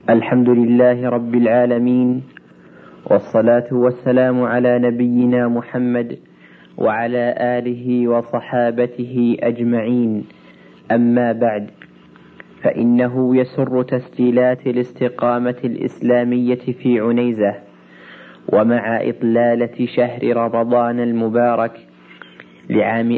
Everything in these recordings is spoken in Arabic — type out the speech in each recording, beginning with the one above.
الحمد لله رب العالمين، والصلاة والسلام على نبينا محمد وعلى آله وصحابته أجمعين. أما بعد، فإنه يسر تسجيلات الاستقامة الإسلامية في عنيزة، ومع إطلالة شهر رمضان المبارك لعام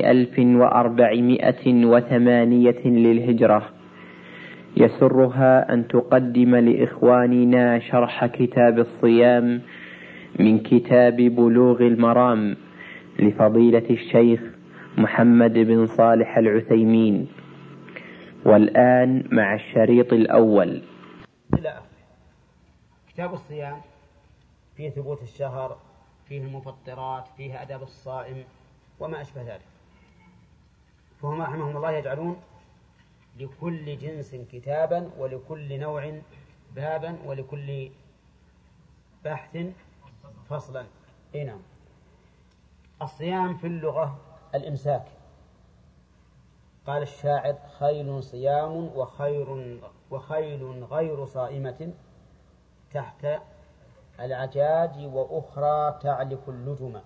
1408 للهجرة، يسرها أن تقدم لإخواننا شرح كتاب الصيام من كتاب بلوغ المرام لفضيلة الشيخ محمد بن صالح العثيمين. والآن مع الشريط الأول. كتاب الصيام فيه ثبوت الشهر، فيه المفطرات، فيه أداب الصائم وما أشبه ذلك. فهم رحمهم الله يجعلون لكل جنس كتابا، ولكل نوع بابا، ولكل بحث فصلا. نعم. الصيام في اللغة الإمساك. قال الشاعر: خيل صيام وخيل غير صائمة تحت العجاج وأخرى تعلف اللجم.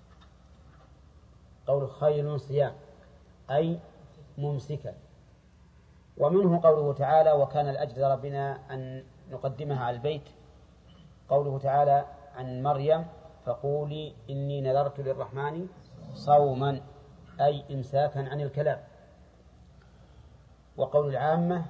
قول خيل صيام أي ممسكا. ومنه قوله تعالى: وكان الأجل ربنا أن نقدمها على البيت. قوله تعالى عن مريم: فقولي إني نذرت للرحمن صوما، أي إمساكا عن الكلام. وقول العامة: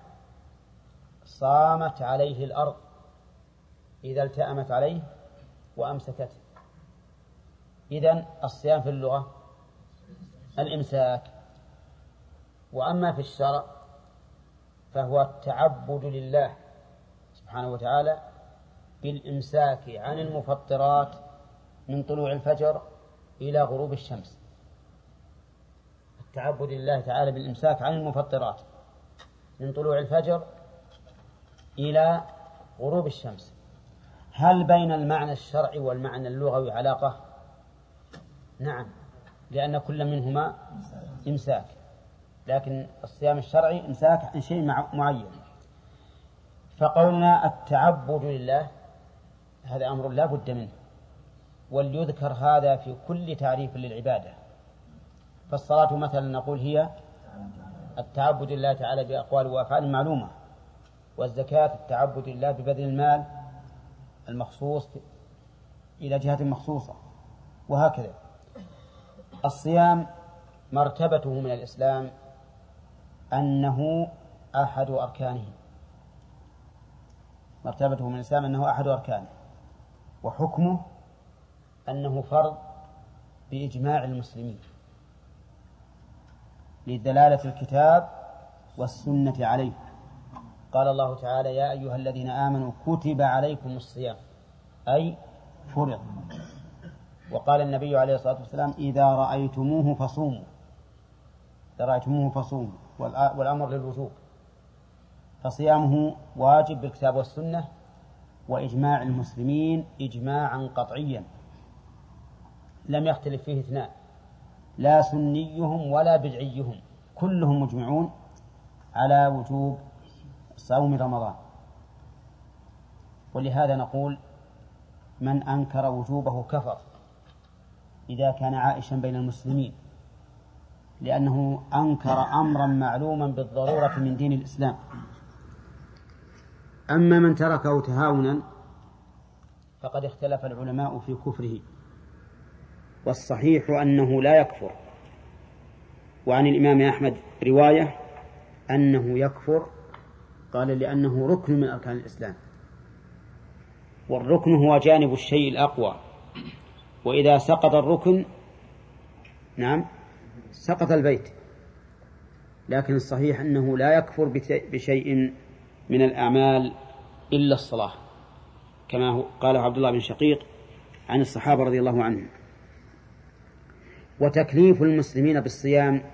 صامت عليه الأرض إذا التأمت عليه وأمسكته. إذن الصيام في اللغة الإمساك. وأما في الشرع فهو التعبد لله سبحانه وتعالى بالإمساك عن المفطرات من طلوع الفجر إلى غروب الشمس. التعبد لله تعالى بالإمساك عن المفطرات من طلوع الفجر إلى غروب الشمس. هل بين المعنى الشرعي والمعنى اللغوي علاقة؟ نعم، لأن كل منهما إمساك، لكن الصيام الشرعي إمساك عن شيء معين. فقولنا التعبد لله هذا أمر لا بد منه، وليذكر هذا في كل تعريف للعبادة. فالصلاة مثلا نقول هي التعبد لله تعالى بأقوال وأفعال معلومة، والزكاة التعبد لله ببذل المال المخصوص إلى جهة مخصوصة، وهكذا. الصيام مرتبته من الإسلام أنه أحد أركانه. مرتبته من الإسلام أنه أحد أركانه، وحكمه أنه فرض بإجماع المسلمين لدلالة الكتاب والسنة عليه. قال الله تعالى: يا أيها الذين آمنوا كتب عليكم الصيام، أي فرض. وقال النبي عليه الصلاة والسلام: إذا رأيتموه فصوموا. إذا رأيتموه فصوموا، والأمر للوجوب. فصيامه واجب بالكتاب والسنة وإجماع المسلمين إجماعا قطعيا لم يختلف فيه اثنان، لا سنيهم ولا بدعيهم، كلهم مجمعون على وجوب صوم رمضان. ولهذا نقول: من أنكر وجوبه كفر إذا كان عائشا بين المسلمين، لأنه أنكر أمرا معلوما بالضرورة من دين الإسلام. أما من تركه تهاونا فقد اختلف العلماء في كفره، والصحيح أنه لا يكفر. وعن الإمام أحمد رواية أنه يكفر، قال: لأنه ركن من أركان الإسلام، والركن هو جانب الشيء الأقوى، وإذا سقط الركن نعم سقط البيت. لكن الصحيح أنه لا يكفر بشيء من الأعمال إلا الصلاة، كما قال عبد الله بن شقيق عن الصحابة رضي الله عنهم. وتكليف المسلمين بالصيام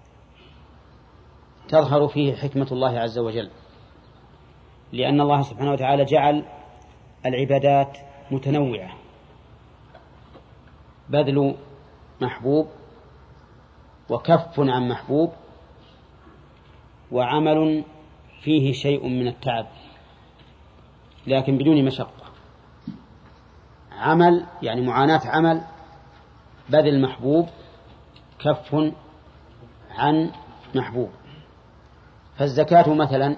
تظهر فيه حكمة الله عز وجل، لأن الله سبحانه وتعالى جعل العبادات متنوعة: بذل محبوب، وكف عن محبوب، وعمل فيه شيء من التعب. لكن بدون مشقة. عمل يعني معاناة عمل بذل المحبوب كف عن محبوب. فالزكاة مثلا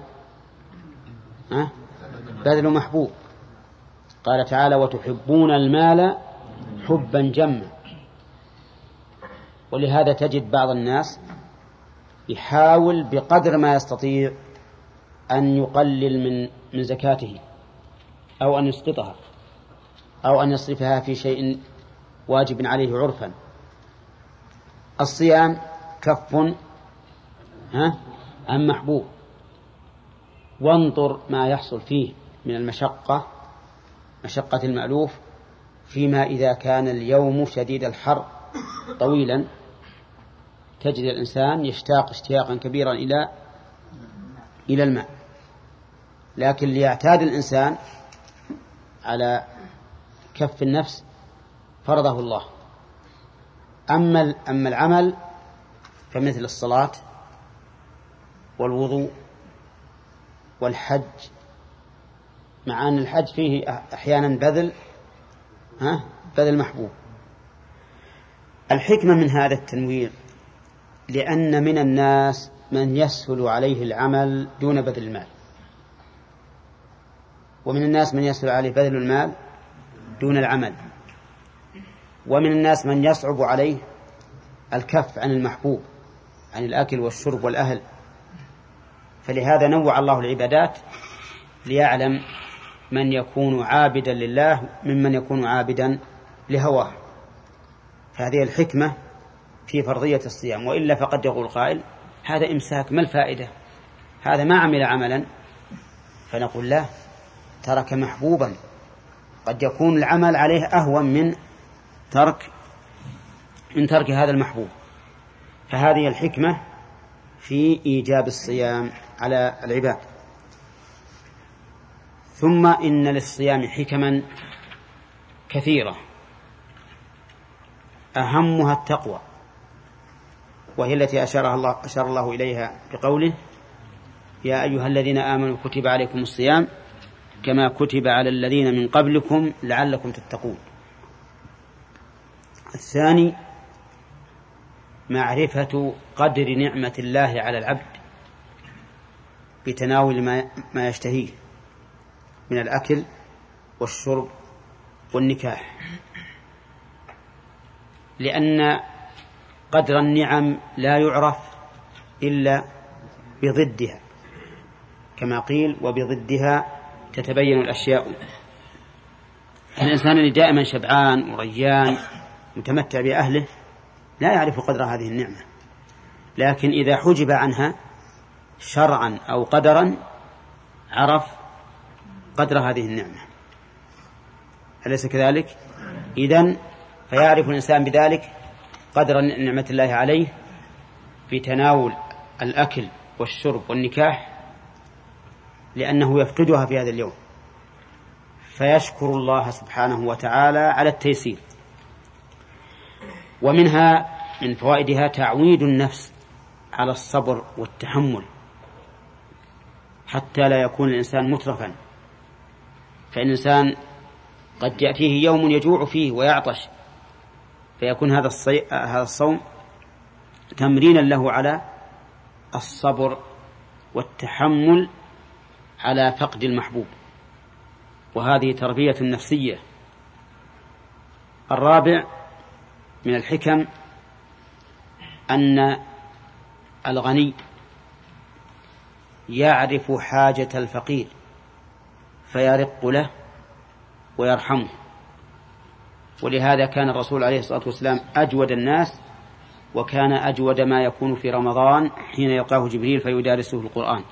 بذل محبوب. قال تعالى وتحبون المال حبا جما. ولهذا تجد بعض الناس يحاول بقدر ما يستطيع أن يقلل من زكاته أو أن يسقطها أو أن يصرفها في شيء واجب عليه عرفا. الصيام كف عن محبوب. وانظر ما يحصل فيه من المشقة، مشقة المألوف، فيما إذا كان اليوم شديد الحر طويلا تجد الإنسان يشتاق اشتياقا كبيرا إلى الماء. لكن ليعتاد الإنسان على كف النفس فرضه الله. أما العمل فمثل الصلاة والوضوء والحج، مع أن الحج فيه أحيانا بذل محبوب. الحكمة من هذا التنوير لأن من الناس من يسهل عليه العمل دون بذل المال، ومن الناس من يسهل عليه بذل المال دون العمل، ومن الناس من يصعب عليه الكف عن المحبوب، عن الأكل والشرب والأهل. فلهذا نوع الله العبادات ليعلم من يكون عابدا لله ممن يكون عابدا لهواه. فهذه الحكمة في فرضية الصيام. وإلا فقد يقول قائل هذا إمساك، ما الفائدة؟ هذا ما عمل عملا. فنقول له ترك محبوبا، قد يكون العمل عليه أهون من ترك هذا المحبوب. فهذه الحكمة في إيجاب الصيام على العباد. ثم إن للصيام حكما كثيرة أهمها التقوى، وهي التي أشار الله إليها بقوله يا أيها الذين آمنوا كتب عليكم الصيام كما كتب على الذين من قبلكم لعلكم تتقون. الثاني معرفة قدر نعمة الله على العبد بتناول ما يشتهيه من الأكل والشرب والنكاح، لأن قدر النعم لا يعرف إلا بضدها، كما قيل وبضدها تتبين الأشياء. الإنسان اللي دائما شبعان وريان متمتع بأهله لا يعرف قدر هذه النعمة، لكن إذا حجب عنها شرعا أو قدرا عرف قدر هذه النعمة. أليس كذلك؟ إذن فيعرف الإنسان بذلك قدر نعمة الله عليه في تناول الأكل والشرب والنكاح، لأنه يفقدها في هذا اليوم، فيشكر الله سبحانه وتعالى على التيسير. ومنها من فوائدها تعويد النفس على الصبر والتحمل حتى لا يكون الإنسان مترفا. فإن الإنسان قد يأتيه يوم يجوع فيه ويعطش، فيكون هذا الصوم تمرينا له على الصبر والتحمل على فقد المحبوب، وهذه تربية نفسية. الرابع من الحكم أن الغني يعرف حاجة الفقير فيرق له ويرحمه. ولهذا كان الرسول عليه الصلاة والسلام أجود الناس، وكان أجود ما يكون في رمضان حين يلقاه جبريل فيدارسه القرآن.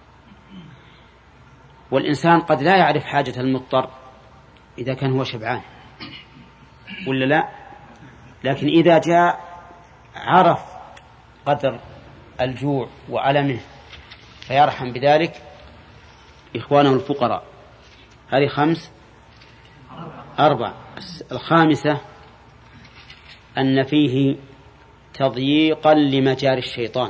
والإنسان قد لا يعرف حاجة المضطر إذا كان هو شبعان ولا لا، لكن إذا جاء عرف قدر الجوع وألمه فيرحم بذلك إخوانه الفقراء. هذه 4. الخامسة أن فيه تضييقا لمجاري الشيطان،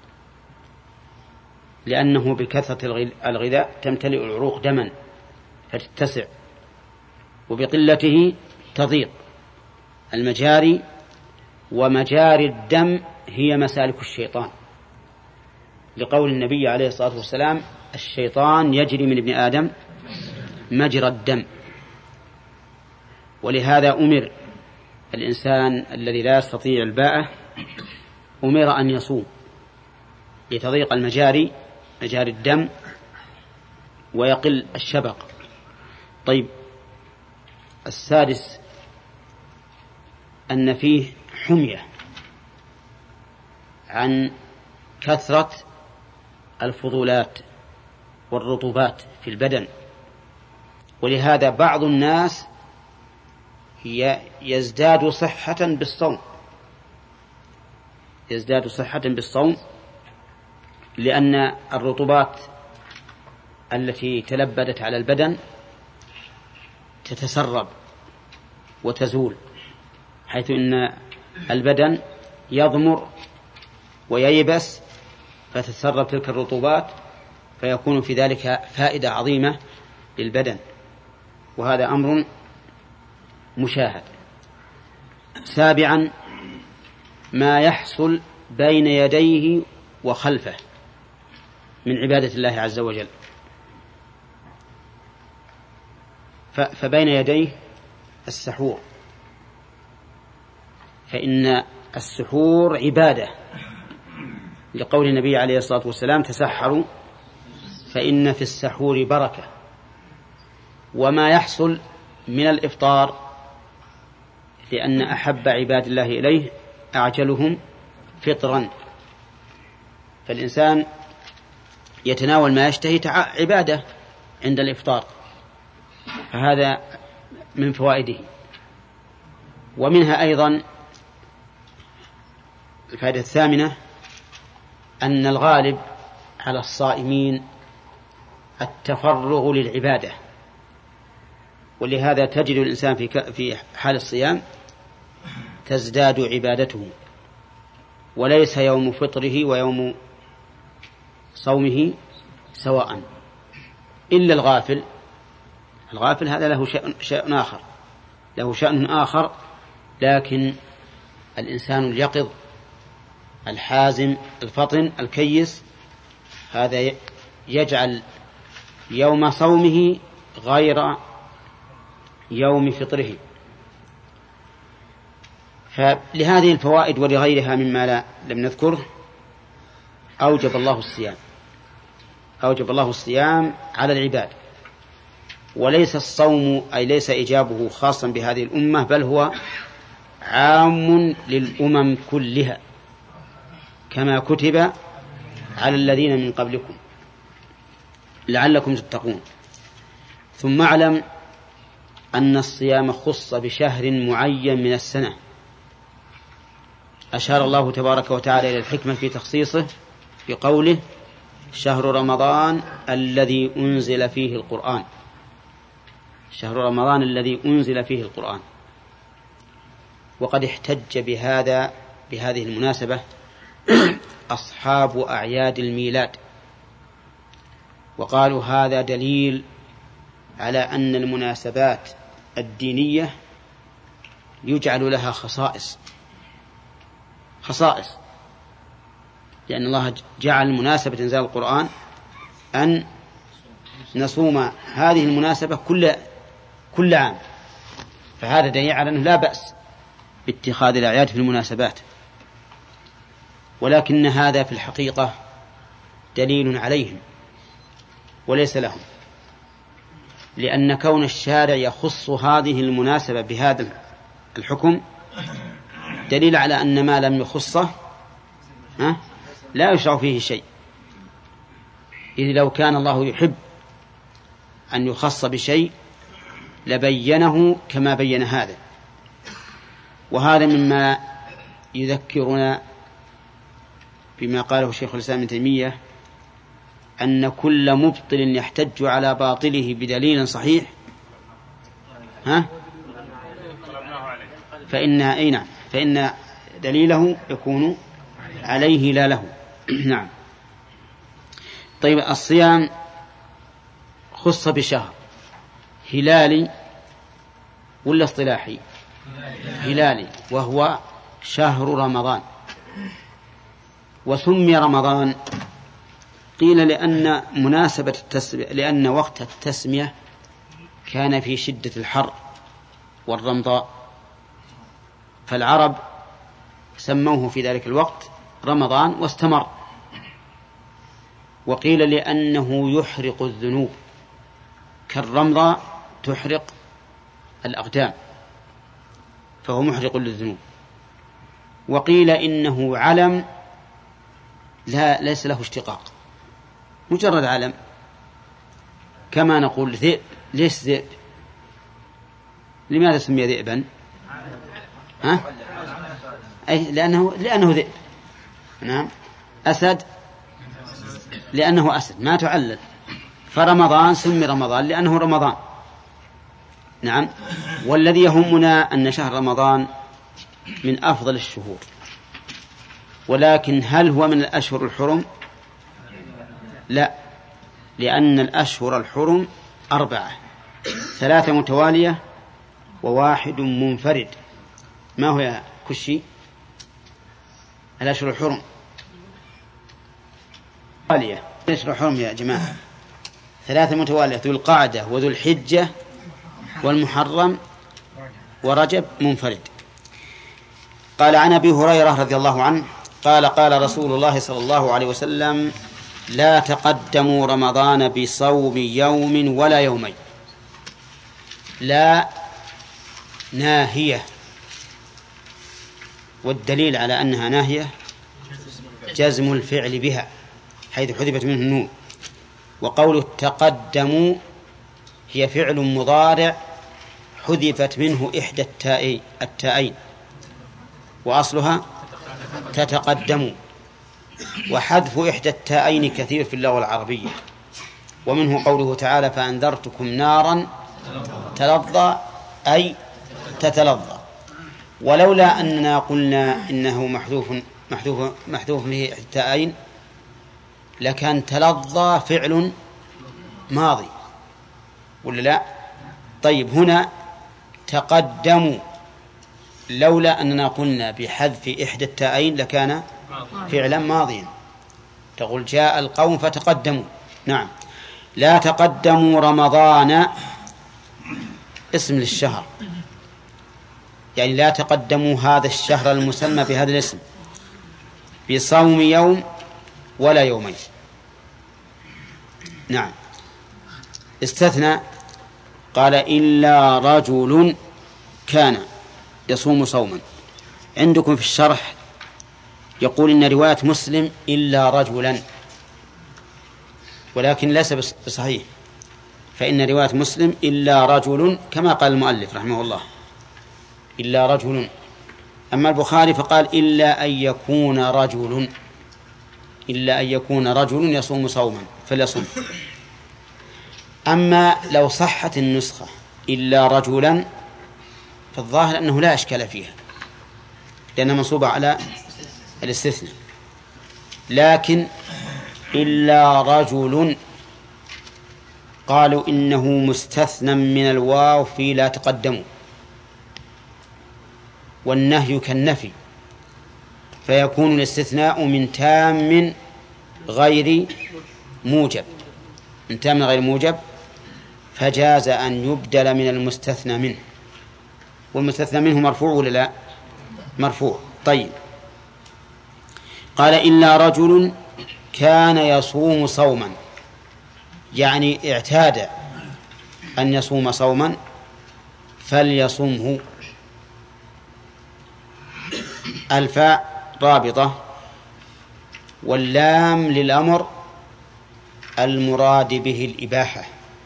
لأنه بكثرة الغذاء تمتلئ العروق دما فتتسع، وبقلته تضيق. المجاري ومجاري الدم هي مسالك الشيطان، لقول النبي عليه الصلاة والسلام: الشيطان يجري من ابن آدم مجرى الدم. ولهذا أمر الإنسان الذي لا يستطيع الباءة أمر أن يصوم لتضيق المجاري، مجاري الدم، ويقل الشبق. طيب، السادس أن فيه حمية عن كثرة الفضولات والرطوبات في البدن، ولهذا بعض الناس يزداد صحة بالصوم، لأن الرطوبات التي تلبدت على البدن تتسرب وتزول، حيث إن البدن يضمر وييبس فتتسرب تلك الرطوبات، فيكون في ذلك فائدة عظيمة للبدن، وهذا أمر مشاهد. سابعا ما يحصل بين يديه وخلفه من عبادة الله عز وجل. فبين يديه السحور، فإن السحور عبادة، لقول النبي عليه الصلاة والسلام: تسحروا فإن في السحور بركة. وما يحصل من الإفطار، لأن أحب عباد الله إليه أعجلهم فطرا، فالإنسان يتناول ما يشتهي عبادة عند الإفطار، فهذا من فوائده. ومنها أيضا الفائدة الثامنة أن الغالب على الصائمين التفرغ للعبادة، ولهذا تجد الإنسان في حال الصيام تزداد عبادته، وليس يوم فطره ويوم صومه سواء، إلا الغافل هذا له شأن آخر، لكن الإنسان اليقظ الحازم الفطن الكيس هذا يجعل يوم صومه غير يوم فطره. فلهذه الفوائد ولغيرها مما لم نذكره أوجب الله الصيام على العباد. وليس الصوم أي ليس إيجابه خاصا بهذه الأمة، بل هو عام للأمم كلها، كما كتب على الذين من قبلكم لعلكم تتقون. ثم اعلم أن الصيام خص بشهر معين من السنة، أشار الله تبارك وتعالى إلى الحكمة في تخصيصه في قوله: شهر رمضان الذي أنزل فيه القرآن. شهر رمضان الذي أنزل فيه القرآن. وقد احتج بهذه المناسبة أصحاب أعياد الميلاد، وقالوا هذا دليل على أن المناسبات الدينية يجعل لها خصائص، لأن الله جعل مناسبة إنزال القرآن أن نصوم هذه المناسبة كل عام، فهذا دليل على أنه لا بأس باتخاذ الأعياد في المناسبات. ولكن هذا في الحقيقة دليل عليهم وليس لهم، لأن كون الشارع يخص هذه المناسبة بهذا الحكم دليل على أن ما لم يخصه لا يشرع فيه شيء، إذ لو كان الله يحب أن يخص بشيء لبينه كما بين هذا. وهذا مما يذكرنا بما قاله شيخ الإسلام ابن تيمية، أن كل مبطل يحتج على باطله بدليل صحيح فإن دليله يكون عليه لا له. نعم. طيب، الصيام خص بشهر، هلالي ولا اصطلاحي؟ هلالي، وهو شهر رمضان. وسمي رمضان قيل لأن مناسبة التسمية، لأن وقت التسمية كان في شدة الحر والرمضاء، فالعرب سموه في ذلك الوقت رمضان واستمر. وقيل لأنه يحرق الذنوب كالرمضة تحرق الأقدام، فهو محرق للذنوب. وقيل إنه علم ليس له اشتقاق، مجرد علم، كما نقول ذئب. ليش ذئب؟ لماذا سمي ذئبا؟ أي لأنه ذئب. نعم. أسد لأنه أسد، ما تعلل. فرمضان سمي رمضان لأنه رمضان. نعم. والذي يهمنا أن شهر رمضان من أفضل الشهور، ولكن هل هو من الأشهر الحرم؟ لا، لأن الأشهر الحرم 4، 3 متوالية و1 منفرد. ما هو يا كشي الأشهر الحرم؟ الأشهر الحرم يا جماعة 3 متوالية: ذو القعدة وذو الحجة والمحرم ورجب منفرد. قال عن أبي هريرة رضي الله عنه قال قال رسول الله صلى الله عليه وسلم: لا تقدموا رمضان بصوم يوم ولا يومين. لا ناهية، والدليل على أنها ناهية جزم الفعل بها حيث حذفت منه النون. وقوله تقدموا هي فعل مضارع حذفت منه إحدى التائين وأصلها تتقدموا، وحذف إحدى التائين كثير في اللغة العربية. ومنه قوله تعالى: فأنذرتكم نارا تلظى، أي تتلظى. ولولا أننا قلنا إنه محذوف به التائين لكان تلظى فعل ماضي، ولا لا؟ طيب، هنا تقدموا، لولا أننا قلنا بحذف إحدى التائين لكان فعلا ماضيا. تقول جاء القوم فتقدموا. نعم. لا تقدموا رمضان اسم للشهر، يعني لا تقدموا هذا الشهر المسمى بهذا الاسم بصوم يوم ولا يومين. نعم. استثنى قال: إلا رجل كان يصوم صوما. عندكم في الشرح يقول إن رواية مسلم إلا رجلا، ولكن ليس بصحيح، فإن رواية مسلم إلا رجل كما قال المؤلف رحمه الله، إلا رجل. أما البخاري فقال إلا أن يكون رجل، إلا أن يكون رجل يصوم صوما فليصوم. أما لو صحت النسخة إلا رجلا فالظاهر أنه لا إشكال فيها لأنها منصوبة على الاستثناء. لكن إلا رجل قالوا إنه مستثنى من الواو في لا تقدموا، والنهي كالنفي، فيكون الاستثناء من تام غير موجب، من تام غير موجب، فجاز أن يبدل من المستثنى منه. والمستثنى منه مرفوع ولا لا؟ مرفوع. طيب، قال إلا رجل كان يصوم صوما، يعني اعتاد أن يصوم صوما فليصومه. الفاء رابطة، واللام للأمر المراد به الإباحة،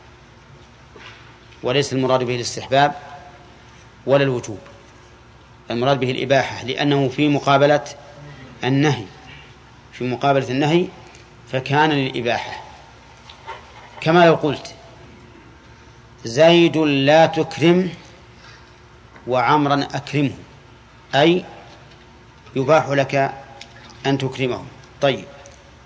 وليس المراد به الاستحباب ولا الوجوب، المراد به الإباحة، لأنه في مقابلة النهي، في مقابلة النهي فكان للإباحة. كما لو قلت زيد لا تكرم وعمرا أكرمه، أي يباح لك أن تكرمه. طيب،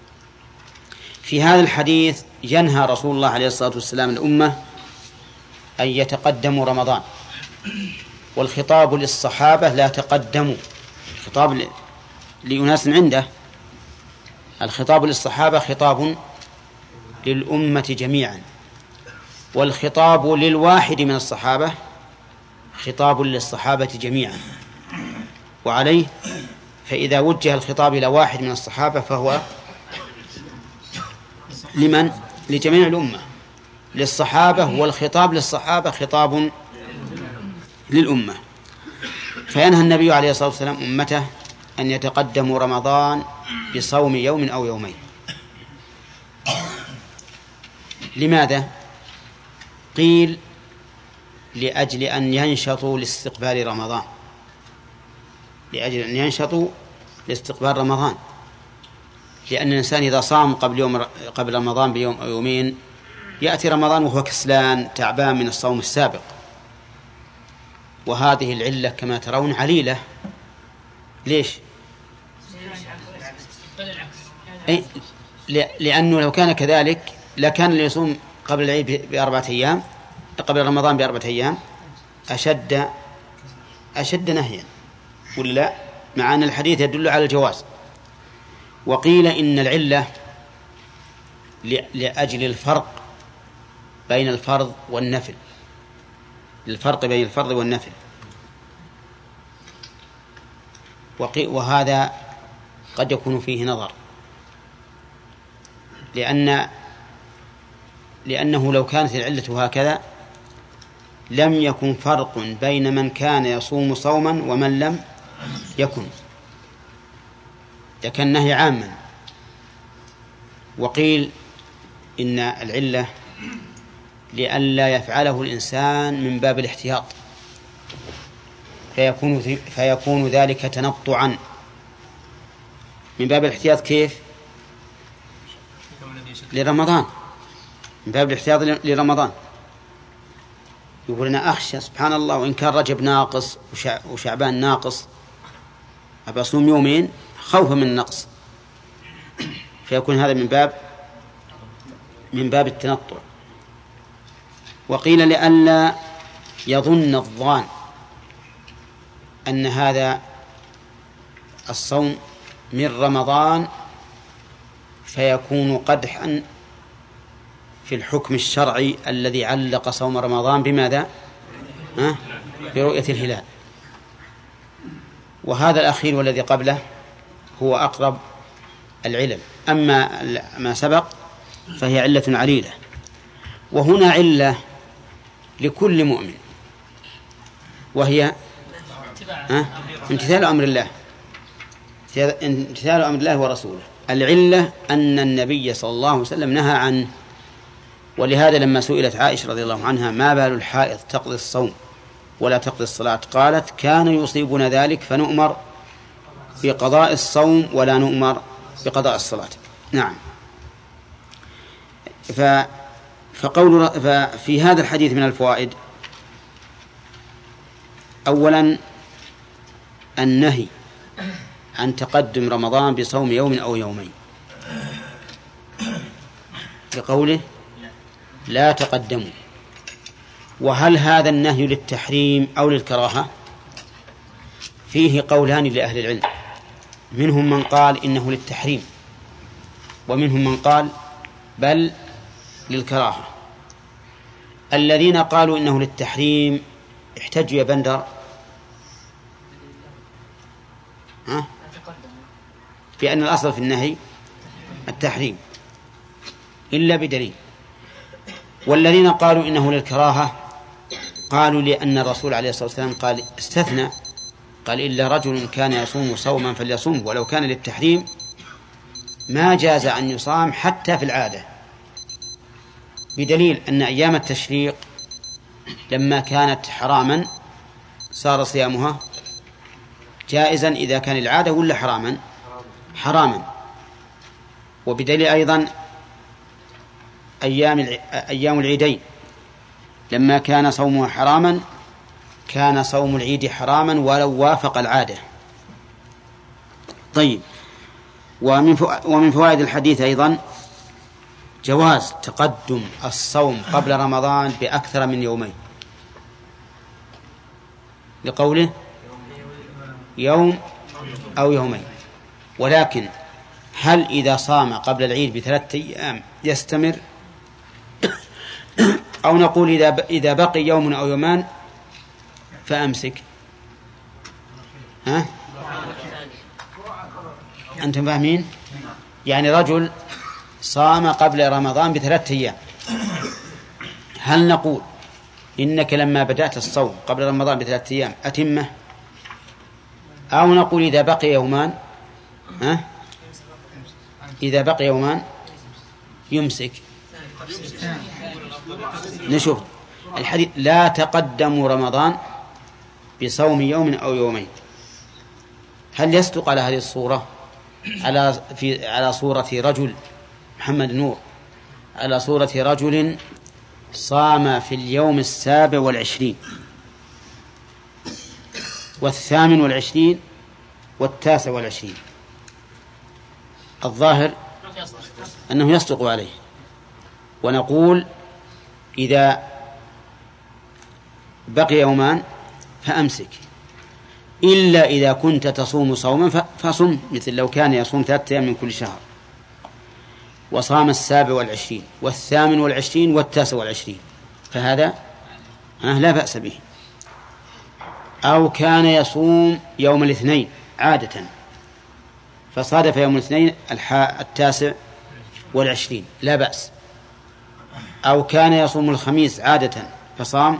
في هذا الحديث ينهى رسول الله عليه الصلاة والسلام الأمة أن يتقدموا رمضان، والخطاب للصحابة لا تقدموا، خطاب لأناس عنده. الخطاب للصحابة خطاب للأمة جميعا، والخطاب للواحد من الصحابة خطاب للصحابة جميعا. وعليه فإذا وجه الخطاب إلى واحد من الصحابة فهو لمن؟ لجميع الأمة، للصحابة، والخطاب للصحابة خطاب للأمة. فينهى النبي عليه الصلاة والسلام أمته أن يتقدموا رمضان بصوم يوم أو يومين. لماذا؟ قيل لأجل أن ينشطوا لاستقبال رمضان، لأجل أن ينشطوا لاستقبال رمضان، لأن الإنسان إذا صام قبل رمضان بيوم أو يومين يأتي رمضان وهو كسلان تعبان من الصوم السابق. وهذه العلة كما ترون عليلة. ليش؟ لأنه لو كان كذلك لكان اللي يصوم قبل العيد ب4 أيام، قبل رمضان ب4 أيام أشد نهيا، ولا مع أن الحديث يدل على الجواز. وقيل إن العلة لأجل الفرق بين الفرض والنفل، للفرق بين الفرض والنفل. وهذا قد يكون فيه نظر، لأنه لو كانت العلة هكذا لم يكن فرق بين من كان يصوم صوما ومن لم يكن، لكن نهي عاما. وقيل إن العلة لئلا يفعله الإنسان من باب الاحتياط، فيكون ذلك تنطعا من باب الاحتياط. كيف؟ لرمضان، من باب الاحتياط لرمضان. يقول أنا أخشى سبحان الله وإن كان رجب ناقص وشعبان ناقص أبي أصوم يومين خوفا من النقص، فيكون هذا من باب التنطع. وقيل لئلا يظن الظان أن هذا الصوم من رمضان فيكون قدحا في الحكم الشرعي الذي علق صوم رمضان بماذا؟ برؤية الهلال. وهذا الأخير والذي قبله هو أقرب العلل. أما ما سبق فهي علة عليلة. وهنا علة لكل مؤمن، وهي امتثال أمر الله، امتثال أمر الله ورسوله. العلة أن النبي صلى الله عليه وسلم نهى عنه. ولهذا لما سئلت عائشة رضي الله عنها ما بال الحائض تقضي الصوم ولا تقضي الصلاة، قالت كان يصيبنا ذلك فنؤمر بقضاء الصوم ولا نؤمر بقضاء الصلاة. نعم. ففي هذا الحديث من الفوائد: أولا النهي عن تقدم رمضان بصوم يوم أو يومين، بقوله لا تقدموا. وهل هذا النهي للتحريم أو للكراهة؟ فيه قولان لأهل العلم، منهم من قال إنه للتحريم، ومنهم من قال بل للكراهة. الذين قالوا إنه للتحريم احتجوا يا بندر بأن الأصل في النهي التحريم إلا بدليل. والذين قالوا إنه للكراهة قالوا لأن الرسول عليه الصلاة والسلام قال استثنى، قال إلا رجل كان يصوم صوما فليصوم، ولو كان للتحريم ما جاز أن يصام حتى في العادة، بدليل أن أيام التشريق لما كانت حراما صار صيامها جائزا إذا كان العادة ولا حراما. وبدليل أيضا أيام العيدين لما كان صومها حراما كان صوم العيد حراما ولو وافق العادة. طيب. ومن فوائد الحديث أيضا جواز تقدم الصوم قبل رمضان بأكثر من يومين، لقوله يوم أو يومين. ولكن هل إذا صام قبل العيد ب3 أيام يستمر، أو نقول إذا بقي يوم أو يومان فأمسك؟ ها؟ أنتم فاهمين؟ يعني رجل صام قبل رمضان ب3 أيام، هل نقول إنك لما بدأت الصوم قبل رمضان ب3 أيام أتمه، أو نقول إذا بقي يومان إذا بقي يومان يمسك؟ نشوف الحديث: لا تقدموا رمضان بصوم يوم أو يومين. هل يصدق على هذه الصورة على صورة رجل محمد نور، على صورة رجل صام في اليوم 27 و28 و29؟ الظاهر أنه يصدق عليه، ونقول إذا بقي يومان فأمسك، إلا إذا كنت تصوم صوما فصم، مثل لو كان يصوم 3 أيام من كل شهر وصام 27 و28 و29 فهذا لا بأس به. أو كان يصوم يوم الاثنين عادة فصادف يوم الاثنين 29 لا بأس. أو كان يصوم الخميس عادة فصام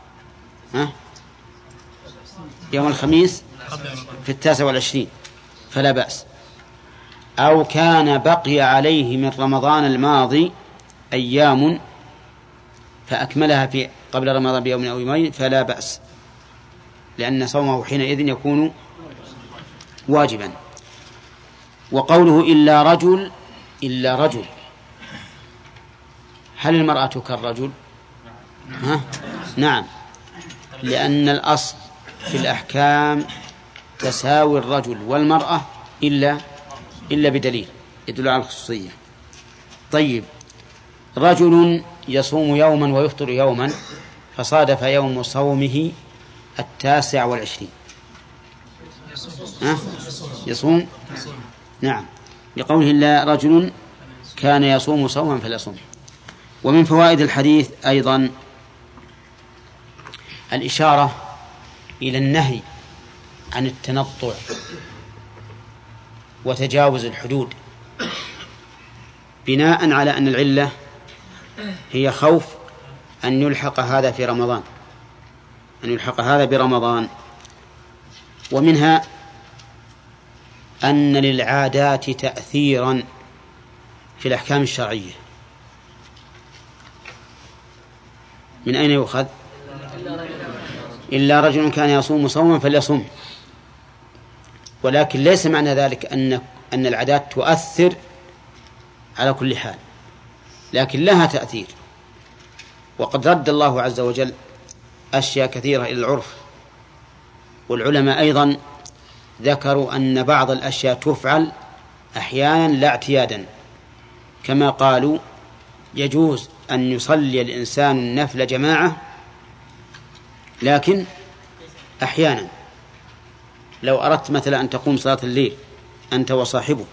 يوم الخميس في 29 فلا بأس. أو كان بقي عليه من رمضان الماضي أيام فأكملها في قبل رمضان بيوم أو يومين فلا بأس، لأن صومه حينئذ يكون واجبا. وقوله إلا رجل، هل المرأة كالرجل؟ نعم، لأن الأصل في الأحكام تساوي الرجل والمرأة إلا بدليل يدل على الخصوصية. طيب، رجل يصوم يوما ويفطر يوما فصادف يوم صومه 29 يصوم؟ نعم، لقوله إلا رجل كان يصوم صوما فليصوم. ومن فوائد الحديث أيضا الإشارة إلى النهي عن التنطع وتجاوز الحدود، بناء على أن العلة هي خوف أن يلحق هذا برمضان. ومنها أن للعادات تأثيرا في الأحكام الشرعية. من أين يؤخذ؟ إلا رجل كان يصوم صوما فليصم. ولكن ليس معنى ذلك أن العادات تؤثر على كل حال، لكن لها تأثير. وقد رد الله عز وجل أشياء كثيرة إلى العرف، والعلماء أيضا ذكروا أن بعض الأشياء تفعل أحيانا لا اعتيادا، كما قالوا يجوز أن يصلي الإنسان النفل جماعة، لكن أحيانا لو أردت مثلا أن تقوم صلاة الليل أنت وصاحبك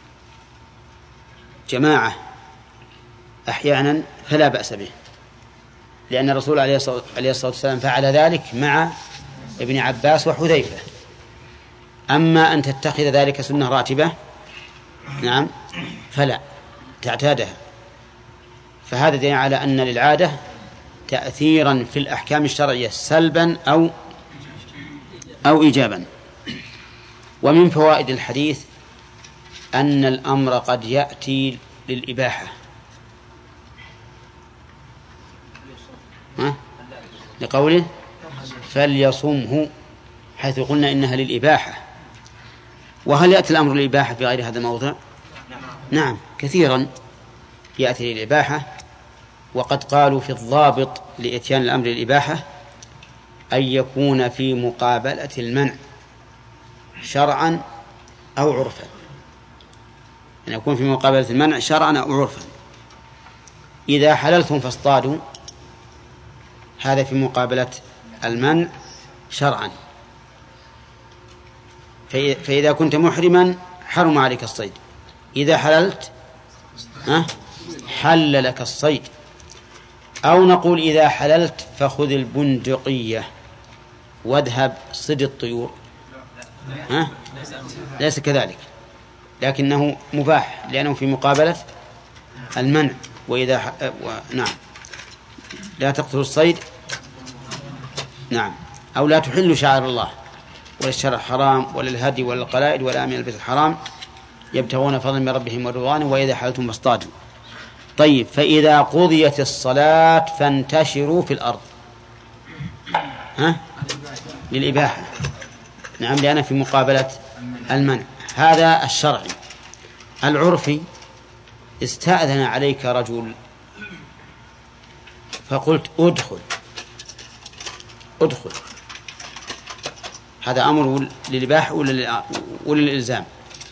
جماعة أحيانا فلا بأس به، لأن الرسول عليه الصلاة والسلام فعل ذلك مع ابن عباس وحذيفة. أما أن تتخذ ذلك سنة راتبة نعم فلا تعتادها. فهذا دليل على أن للعادة تأثيرا في الأحكام الشرعية سلبا أو إيجابا. ومن فوائد الحديث أن الأمر قد يأتي للإباحة، لقوله فليصمه، حيث قلنا إنها للإباحة. وهل يأتي الأمر للإباحة في غير هذا الموضع؟ نعم، كثيرا يأتي للإباحة. وقد قالوا في الضابط لإتيان الأمر للإباحة أن يكون في مقابلة المنع شرعا أو عرفا، أن يكون في مقابلة المنع شرعا أو عرفا. إذا حللتم فاصطادوا، هذا في مقابلة المنع شرعا. فإذا كنت محرما حرم عليك الصيد، إذا حللت حل لك الصيد. أو نقول إذا حللت فخذ البندقية واذهب صد الطيور، ليس كذلك، لكنه مباح لأنه في مقابلة المنع. وإذا نعم، لا تقتلوا الصيد، نعم، أو لا تحلوا شعائر الله، ولا الشرع حرام ولا الهدي ولا القلائد ولا من البيت الحرام يبتغون فضلا من ربهم ورضوانه وإذا حللتم فاصطادوا. طيب، فإذا قضيت الصلاة فانتشروا في الأرض، للإباحة، نعم، لأن في مقابلة المنع. هذا الشرعي. العرفي: استأذن عليك رجل فقلت ادخل، هذا أمر للإباحة ولا للإلزام؟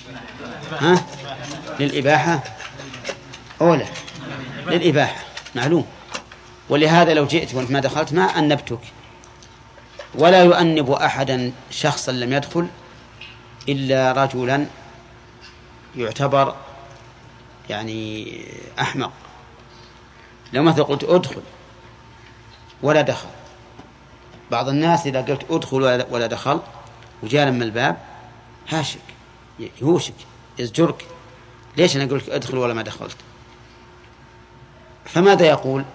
للإباحة أولا، للإباحة معلوم. ولهذا لو جئت وانت ما دخلت ما أنبتك، ولا يؤنب أحدا شخصا لم يدخل إلا رجلا يعتبر يعني أحمق. لو مثلا قلت ادخل ولا دخل، بعض الناس إذا قلت ادخل ولا دخل وجاء لما الباب هاشك يهوشك يزجرك، ليش أنا أقول لك ادخل ولا ما دخلت؟ فماذا يقول؟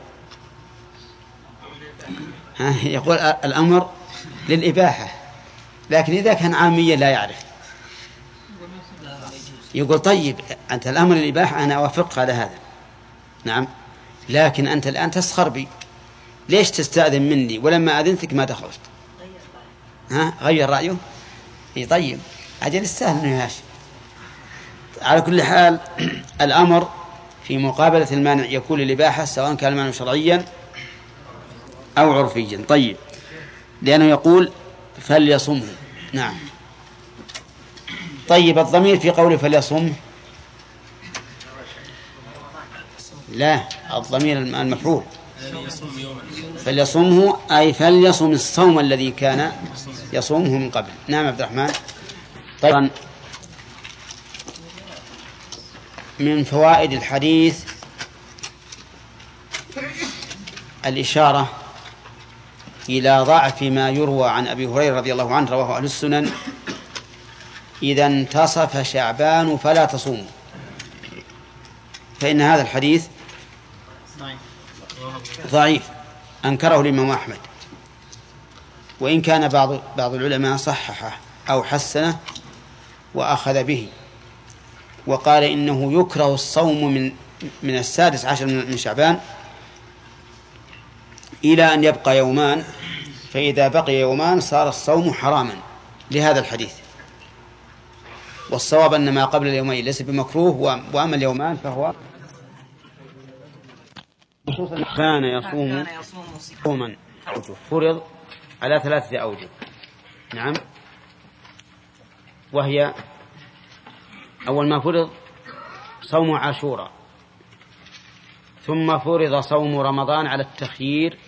يقول الأمر للإباحة، لكن إذا كان عاميا لا يعرف يقول طيب أنت الأمر للإباحة أنا أوافق على هذا، نعم، لكن أنت الآن تسخر بي، ليش تستأذن مني ولما أذنتك ما دخلت؟ غير رأيه. طيب أجل السهل إنه يهاش. على كل حال الأمر في مقابلة المانع يكون للإباحة سواء كان المانع شرعيا أو عرفيا. طيب، لأنه يقول فليصمه، نعم. طيب، الضمير في قوله فليصمه، لا، الضمير المفعول فليصمه أي فليصم الصوم الذي كان يصومه من قبل. نعم عبد الرحمن. طيب، من فوائد الحديث الإشارة إلى ضعف ما يروى عن أبي هريرة رضي الله عنه رواه أهل السنن: إذا انتصف شعبان فلا تصوموا. فإن هذا الحديث ضعيف، أنكره الإمام أحمد، وإن كان بعض العلماء صححه أو حسنه وأخذ به، وقال إنه يكره الصوم من 16 من شعبان إلى أن يبقى يومان، فإذا بقي يومان صار الصوم حراما لهذا الحديث. والصواب أن ما قبل اليومين ليس بمكروه، وأما اليومان فهو كان يصوم صوما فرض على 3 أوجه. نعم، وهي: أول ما فرض صوم عاشوراء، ثم فرض صوم رمضان على التخيير،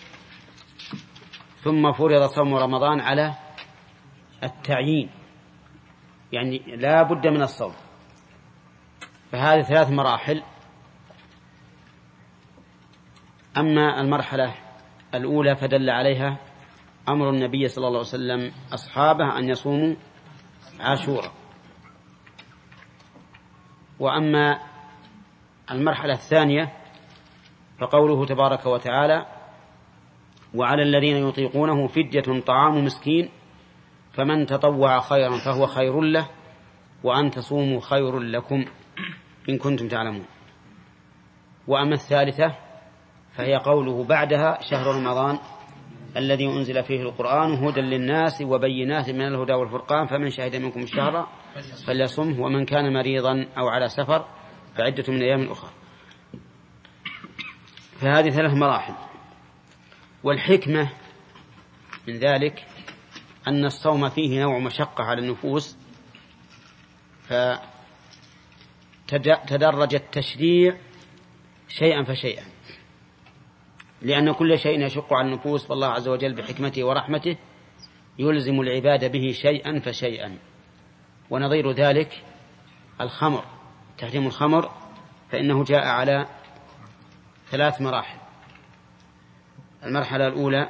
ثم فرض صوم رمضان على التعيين، يعني لا بد من الصوم. فهذه 3 مراحل. أما المرحلة الأولى فدل عليها أمر النبي صلى الله عليه وسلم أصحابه أن يصوموا عاشوراء. وأما المرحلة الثانية فقوله تبارك وتعالى: وعلى الذين يطيقونه فدية طعام مسكين فمن تطوع خيرا فهو خير له وأن تصوموا خير لكم إن كنتم تعلمون. وأما الثالثة فهي قوله بعدها: شهر رمضان الذي أنزل فيه القرآن هدى للناس وبينات من الهدى والفرقان فمن شهد منكم الشهر فليصمه ومن كان مريضا أو على سفر فعدة من أيام أخرى. فهذه 3 مراحل. والحكمة من ذلك أن الصوم فيه نوع مشقة على النفوس، فتدرج التشريع شيئا فشيئا. لأن كل شيء يشق على النفوس فالله عز وجل بحكمته ورحمته يلزم العباد به شيئا فشيئا. ونظير ذلك الخمر، تحريم الخمر فإنه جاء على 3 مراحل. المرحلة الأولى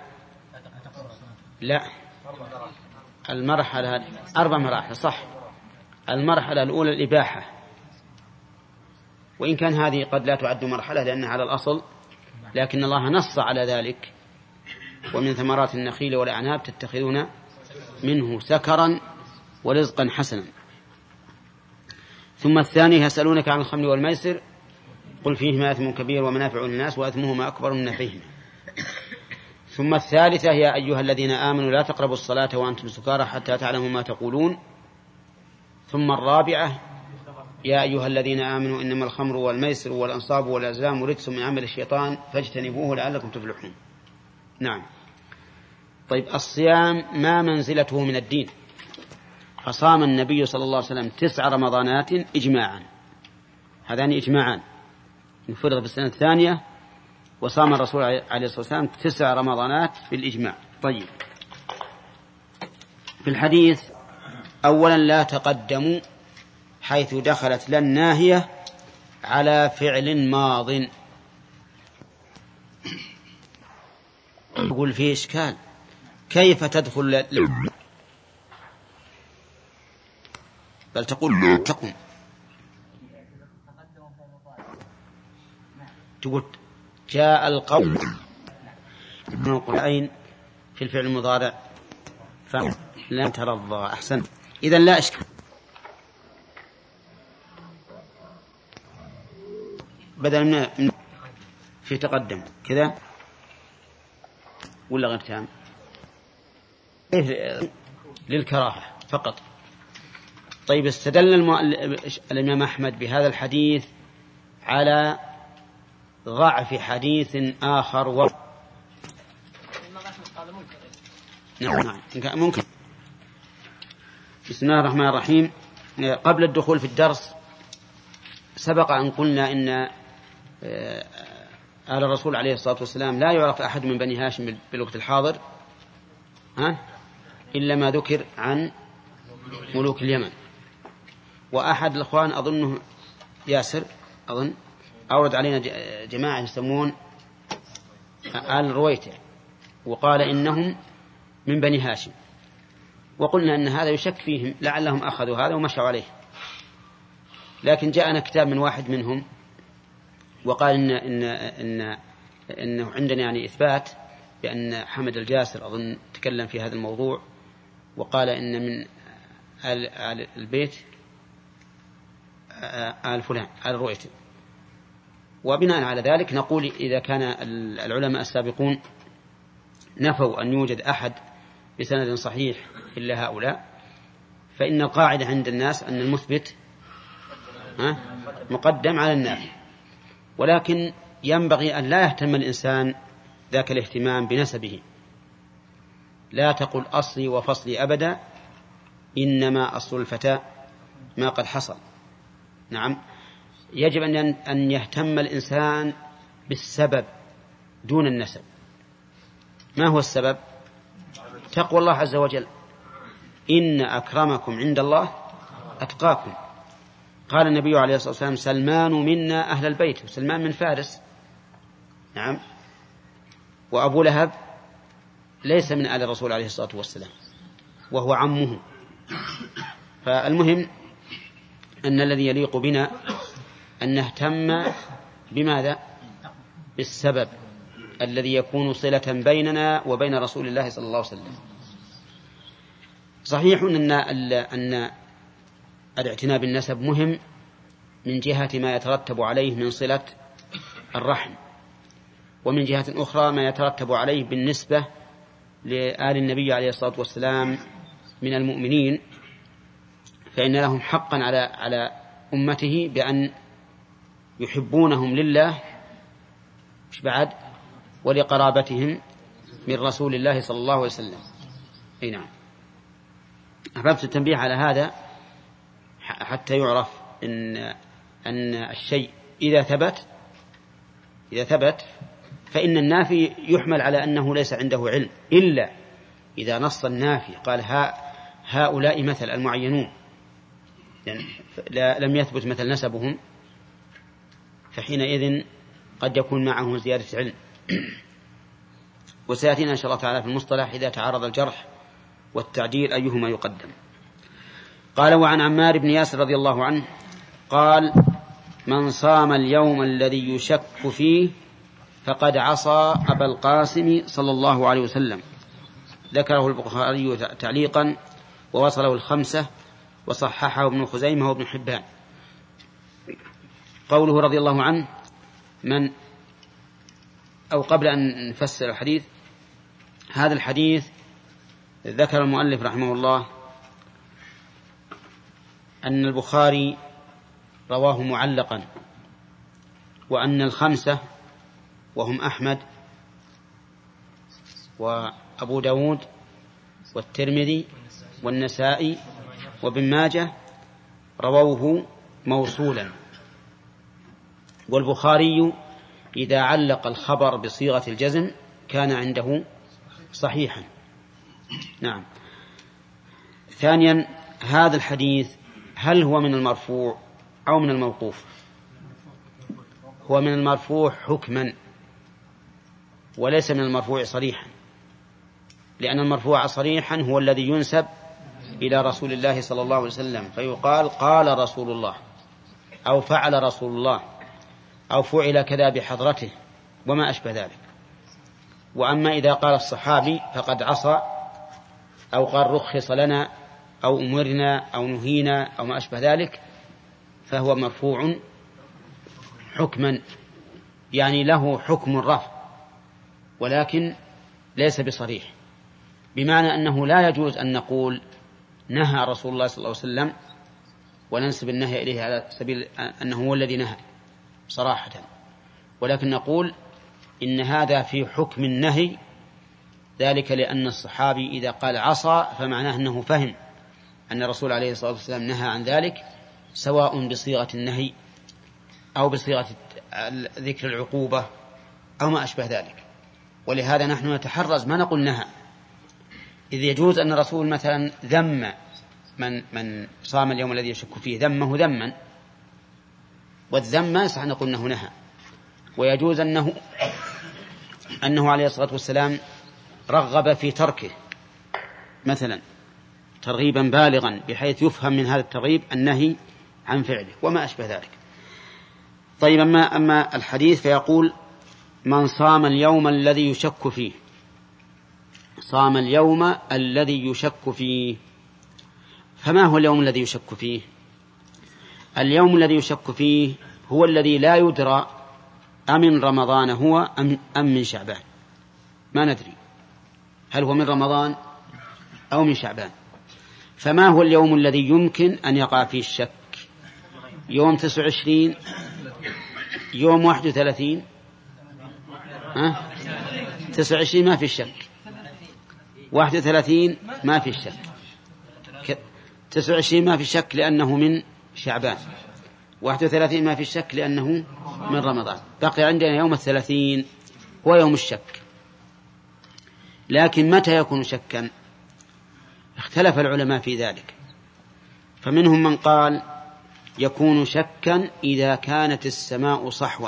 المرحلة 4 مراحل صح. المرحلة الأولى الإباحة، وإن كان هذه قد لا تعد مرحلة لأنها على الأصل، لكن الله نص على ذلك: ومن ثمرات النخيل والأعناب تتخذون منه سكرا ورزقا حسنا. ثم الثاني يسألونك عن الخمر والميسر قل فيهما إثم كبير ومنافع للناس وإثمهما أكبر من نفعهما. ثم الثالثة: يا أيها الذين آمنوا لا تقربوا الصلاة وأنتم سكارى حتى تعلموا ما تقولون. ثم الرابعة: يا أيها الذين آمنوا إنما الخمر والميسر والأنصاب والأزلام رجس من عمل الشيطان فاجتنبوه لعلكم تفلحون. نعم. طيب، الصيام ما منزلته من الدين؟ فصام النبي صلى الله عليه وسلم 9 رمضانات إجماعا، هذان إجماعان انفرض في السنة الثانية، وصام الرسول عليه الصلاة والسلام 9 رمضانات بالإجماع. طيب، في الحديث أولا لا تقدموا حيث دخلت لا الناهية على فعل ماض. يقول فيه إشكال، كيف تدخل بل تقول تقم، تقول جاء القوم أين في الفعل المضارع فلا ترضى. أحسن، إذن لا إشكال. بدل من في تقدم كذا ولا غير تام للكراهة فقط. طيب، استدل الإمام أحمد بهذا الحديث على ضعف حديث آخر نعم ممكن. بسم الله الرحمن الرحيم. قبل الدخول في الدرس سبق أن قلنا إن آل الرسول عليه الصلاة والسلام لا يعرف أحد من بني هاشم بالوقت الحاضر إلا ما ذكر عن ملوك اليمن. وأحد الأخوان أظنه ياسر أورد علينا جماعة يسمون آل رويته وقال إنهم من بني هاشم، وقلنا أن هذا يشك فيهم، لعلهم أخذوا هذا ومشوا عليه. لكن جاءنا كتاب من واحد منهم وقال إنه عندنا يعني إثبات بأن حمد الجاسر أظن تكلم في هذا الموضوع وقال إن من آل البيت آل فلان آل رويته. وبناء على ذلك نقول إذا كان العلماء السابقون نفوا أن يوجد أحد بسند صحيح إلا هؤلاء، فإن القاعدة عند الناس أن المثبت مقدم على النافي. ولكن ينبغي أن لا يهتم الإنسان ذاك الاهتمام بنسبه. لا تقل أصلي وفصلي أبدا، إنما أصل الفتى ما قد حصل. نعم، يجب أن يهتم الإنسان بالسبب دون النسب. ما هو السبب؟ تقوى الله عز وجل. إن أكرمكم عند الله أتقاكم. قال النبي عليه الصلاة والسلام سلمان منا أهل البيت، وسلمان من فارس. نعم. وأبو لهب ليس من آل الرسول عليه الصلاة والسلام وهو عمه. فالمهم أن الذي يليق بنا أن نهتم بماذا؟ بالسبب الذي يكون صلة بيننا وبين رسول الله صلى الله عليه وسلم. صحيح أن الاعتناء بالنسب مهم من جهة ما يترتب عليه من صلة الرحم، ومن جهة أخرى ما يترتب عليه بالنسبة لآل النبي عليه الصلاة والسلام من المؤمنين، فإن لهم حقا على أمته بأن يحبونهم لله مش بعد ولقرابتهم من رسول الله صلى الله عليه وسلم. أي نعم. أحببت التنبيه على هذا حتى يعرف أن الشيء إذا ثبت فإن النافي يحمل على أنه ليس عنده علم، إلا إذا نص النافي قال هؤلاء مثل المعينون يعني لم يثبت مثل نسبهم، فحينئذ قد يكون معه زيادة علم. وسيأتينا إن شاء الله تعالى في المصطلح إذا تعارض الجرح والتعديل أيهما يقدم. قال: وعن عمار بن ياسر رضي الله عنه قال: من صام اليوم الذي يشك فيه فقد عصى أبا القاسم صلى الله عليه وسلم. ذكره البخاري تعليقا ووصله الخمسة وصححه ابن خزيمة وابن حبان. قوله رضي الله عنه أو قبل أن نفسر الحديث، هذا الحديث ذكر المؤلف رحمه الله أن البخاري رواه معلقا، وأن الخمسة وهم أحمد وأبو داود والترمذي والنسائي وابن ماجه رووه موصولا. والبخاري إذا علق الخبر بصيغة الجزم كان عنده صحيحا. نعم. ثانيا، هذا الحديث هل هو من المرفوع أو من الموقوف؟ هو من المرفوع حكما وليس من المرفوع صريحا، لأن المرفوع صريحا هو الذي ينسب إلى رسول الله صلى الله عليه وسلم، فيقال قال رسول الله أو فعل رسول الله أو فعل كذا بحضرته وما أشبه ذلك. وأما إذا قال الصحابي فقد عصى أو قال رخص لنا أو أمرنا أو نهينا أو ما أشبه ذلك فهو مرفوع حكما، يعني له حكم الرفع ولكن ليس بصريح، بمعنى أنه لا يجوز أن نقول نهى رسول الله صلى الله عليه وسلم وننسب النهي إليه على سبيل أنه هو الذي نهى صراحة، ولكن نقول إن هذا في حكم النهي، ذلك لأن الصحابي إذا قال عصى فمعناه أنه فهم أن الرسول عليه الصلاة والسلام نهى عن ذلك، سواء بصيغة النهي أو بصيغة ذكر العقوبة أو ما أشبه ذلك. ولهذا نحن نتحرز ما نقول نهى، إذ يجوز أن الرسول مثلا ذم من صام اليوم الذي يشك فيه، ذمه ذما، والذم ما يصح نقول أنه نهى. ويجوز أنه عليه الصلاة والسلام رغب في تركه مثلا ترغيبا بالغا بحيث يفهم من هذا الترغيب النهي عن فعله وما أشبه ذلك. طيب، أما الحديث فيقول من صام اليوم الذي يشك فيه، صام اليوم الذي يشك فيه، فما هو اليوم الذي يشك فيه؟ اليوم الذي يشك فيه هو الذي لا يدرى أمن رمضان هو أم من شعبان، ما ندري هل هو من رمضان أو من شعبان. فما هو اليوم الذي يمكن أن يقع فيه الشك؟ يوم 29، يوم 31، 29 ما في الشك، 31 ما في الشك، 29 ما في الشك لأنه من شعبان، 31 ما في الشك لأنه من رمضان. بقي عندنا يوم 30 هو يوم الشك. لكن متى يكون شكا؟ اختلف العلماء في ذلك، فمنهم من قال يكون شكا إذا كانت السماء صحوا،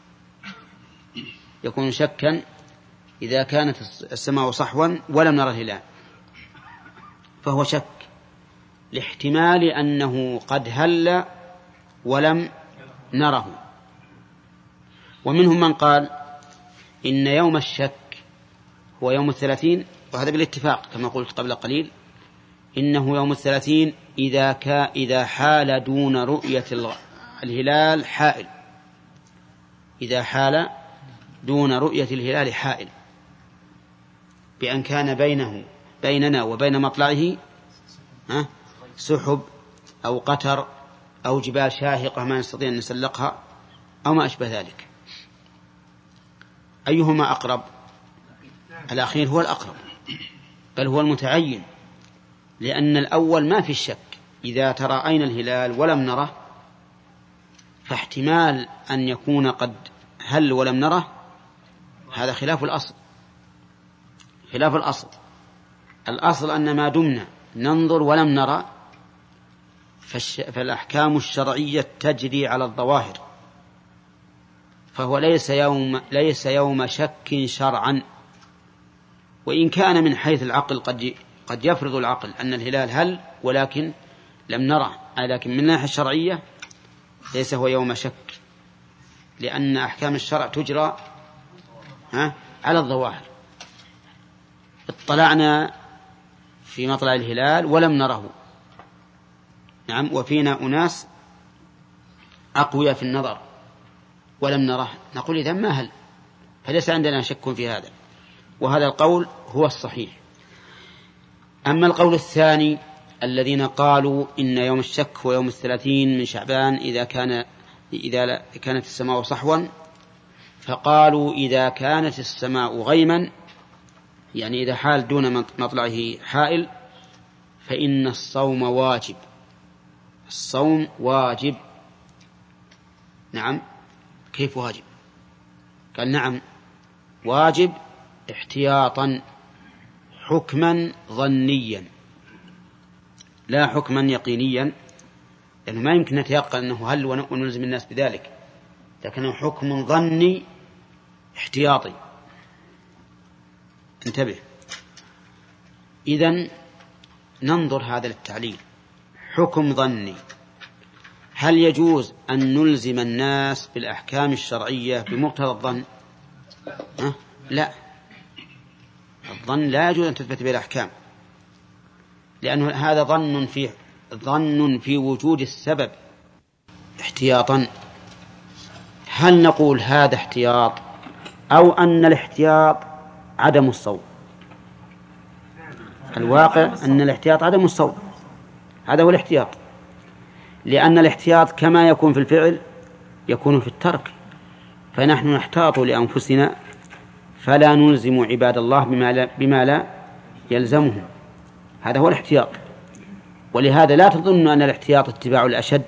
يكون شكا إذا كانت السماء صحوا ولم نرى الهلال، فهو شك لاحتمال أنه قد هل ولم نره. ومنهم من قال إن يوم الشك هو يوم 30، وهذا بالاتفاق كما قلت قبل قليل، إنه يوم 30 إذا حال دون رؤية الهلال حائل، إذا حال دون رؤية الهلال حائل، بأن كان بيننا وبين مطلعه سحب أو قتر أو جبال شاهقة ما نستطيع أن نسلقها أو ما أشبه ذلك. أيهما أقرب؟ الأخير هو الأقرب، بل هو المتعين، لأن الأول ما في الشك، إذا ترأينا الهلال ولم نره فاحتمال أن يكون قد هل ولم نره هذا خلاف الأصل. خلاف الأصل. الأصل أن ما دمنا ننظر ولم نرى فالأحكام الشرعية تجري على الظواهر، فهو ليس يوم شك شرعا، وإن كان من حيث العقل قد يفرض العقل أن الهلال هل ولكن لم نره، لكن من الناحية الشرعية ليس هو يوم شك، لأن أحكام الشرع تجرى على الظواهر. اطلعنا في مطلع الهلال ولم نره، نعم، وفينا أناس أقوياء في النظر ولم نره، نقول إذن ما هل، فليس عندنا شك في هذا، وهذا القول هو الصحيح. أما القول الثاني الذين قالوا إن يوم الشك هو يوم 30 من شعبان إذا كانت السماء صحوا، فقالوا إذا كانت السماء غيما، يعني إذا حال دون مطلعه حائل، فإن الصوم واجب. الصوم واجب. نعم. كيف واجب؟ قال نعم واجب احتياطا، حكما ظنيا لا حكما يقينيا، لأنه ما يمكن نتيقن أنه هل ونلزم الناس بذلك، لكنه حكم ظني احتياطي. انتبه. إذن ننظر هذا للتعليل، حكم ظني، هل يجوز أن نلزم الناس بالأحكام الشرعية بمقتضى الظن؟ لا، الظن لا يجوز أن تثبت به الأحكام، لأنه هذا ظن في وجود السبب احتياطا. هل نقول هذا احتياط أو أن الاحتياط عدم الصوم؟ الواقع أن الاحتياط عدم الصوم، هذا هو الاحتياط، لأن الاحتياط كما يكون في الفعل يكون في الترك، فنحن نحتاط لأنفسنا فلا نلزم عباد الله بما لا يلزمهم، هذا هو الاحتياط. ولهذا لا تظن أن الاحتياط اتباع الأشد،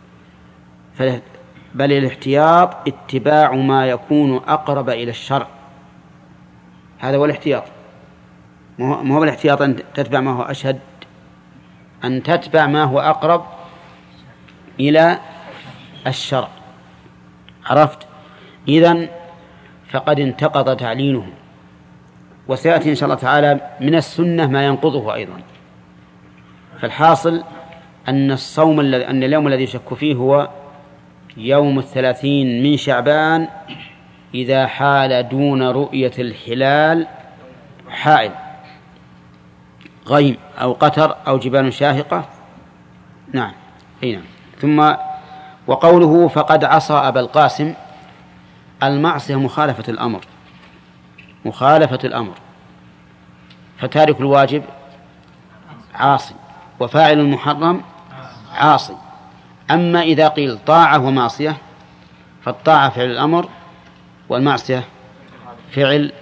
بل الاحتياط اتباع ما يكون أقرب إلى الشرع، هذا هو الاحتياط. ما هو الاحتياط أن تتبع ما هو أشد، أن تتبع ما هو أقرب إلى الشرع. عرفت؟ إذن فقد انتقض تعليله، وسيأتي إن شاء الله تعالى من السنة ما ينقضه أيضا. فالحاصل أن اليوم الذي يشك فيه هو يوم 30 من شعبان إذا حال دون رؤية الهلال حائل، غيم أو قتر أو جبال شاهقة. نعم. نعم. ثم وقوله فقد عصى أبا القاسم، المعصية مخالفة الأمر، مخالفة الأمر، فتارك الواجب عاصي، وفاعل المحرم عاصي. أما إذا قيل طاعة ومعصية فالطاعة فعل الأمر، والمعصية فعل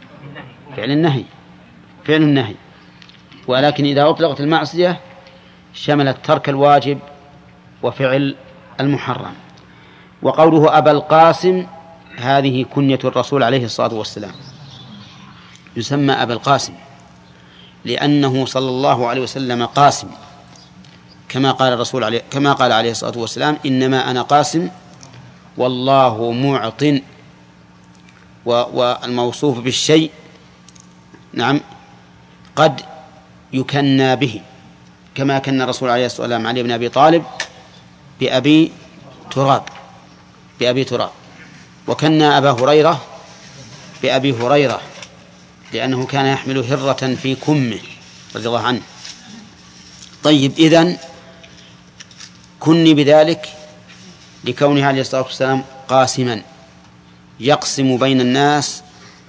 النهي. ولكن إذا أطلقت المعصية شملت ترك الواجب وفعل المحرم. وقوله أبا القاسم هذه كنية الرسول عليه الصلاة والسلام، يسمى أبا القاسم لأنه صلى الله عليه وسلم قاسم، كما قال عليه الصلاة والسلام إنما أنا قاسم والله معط. والموصوف بالشيء نعم قد يكنى به، كما كان الرسول عليه الصلاة والسلام علي بن أبي طالب بأبي تراب، وكنا أبا هريرة بأبي هريرة لأنه كان يحمل هرة في كمه رضي الله عنه. طيب، إذن كني بذلك لكونه عليه الصلاة والسلام قاسما يقسم بين الناس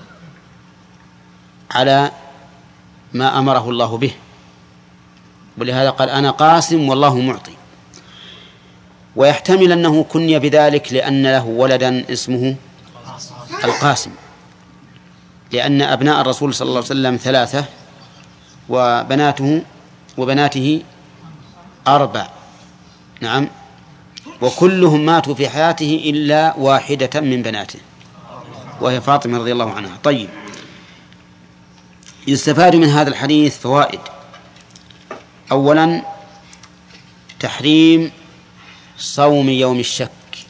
على ما أمره الله به، ولهذا قال أنا قاسم والله معطي. ويحتمل أنه كني بذلك لأن له ولدا اسمه القاسم، لأن أبناء الرسول صلى الله عليه وسلم 3 وبناته 4، نعم، وكلهم ماتوا في حياته إلا واحدة من بناته وهي فاطمة رضي الله عنها. طيب، يستفاد من هذا الحديث فوائد. أولا تحريم صوم يوم الشك،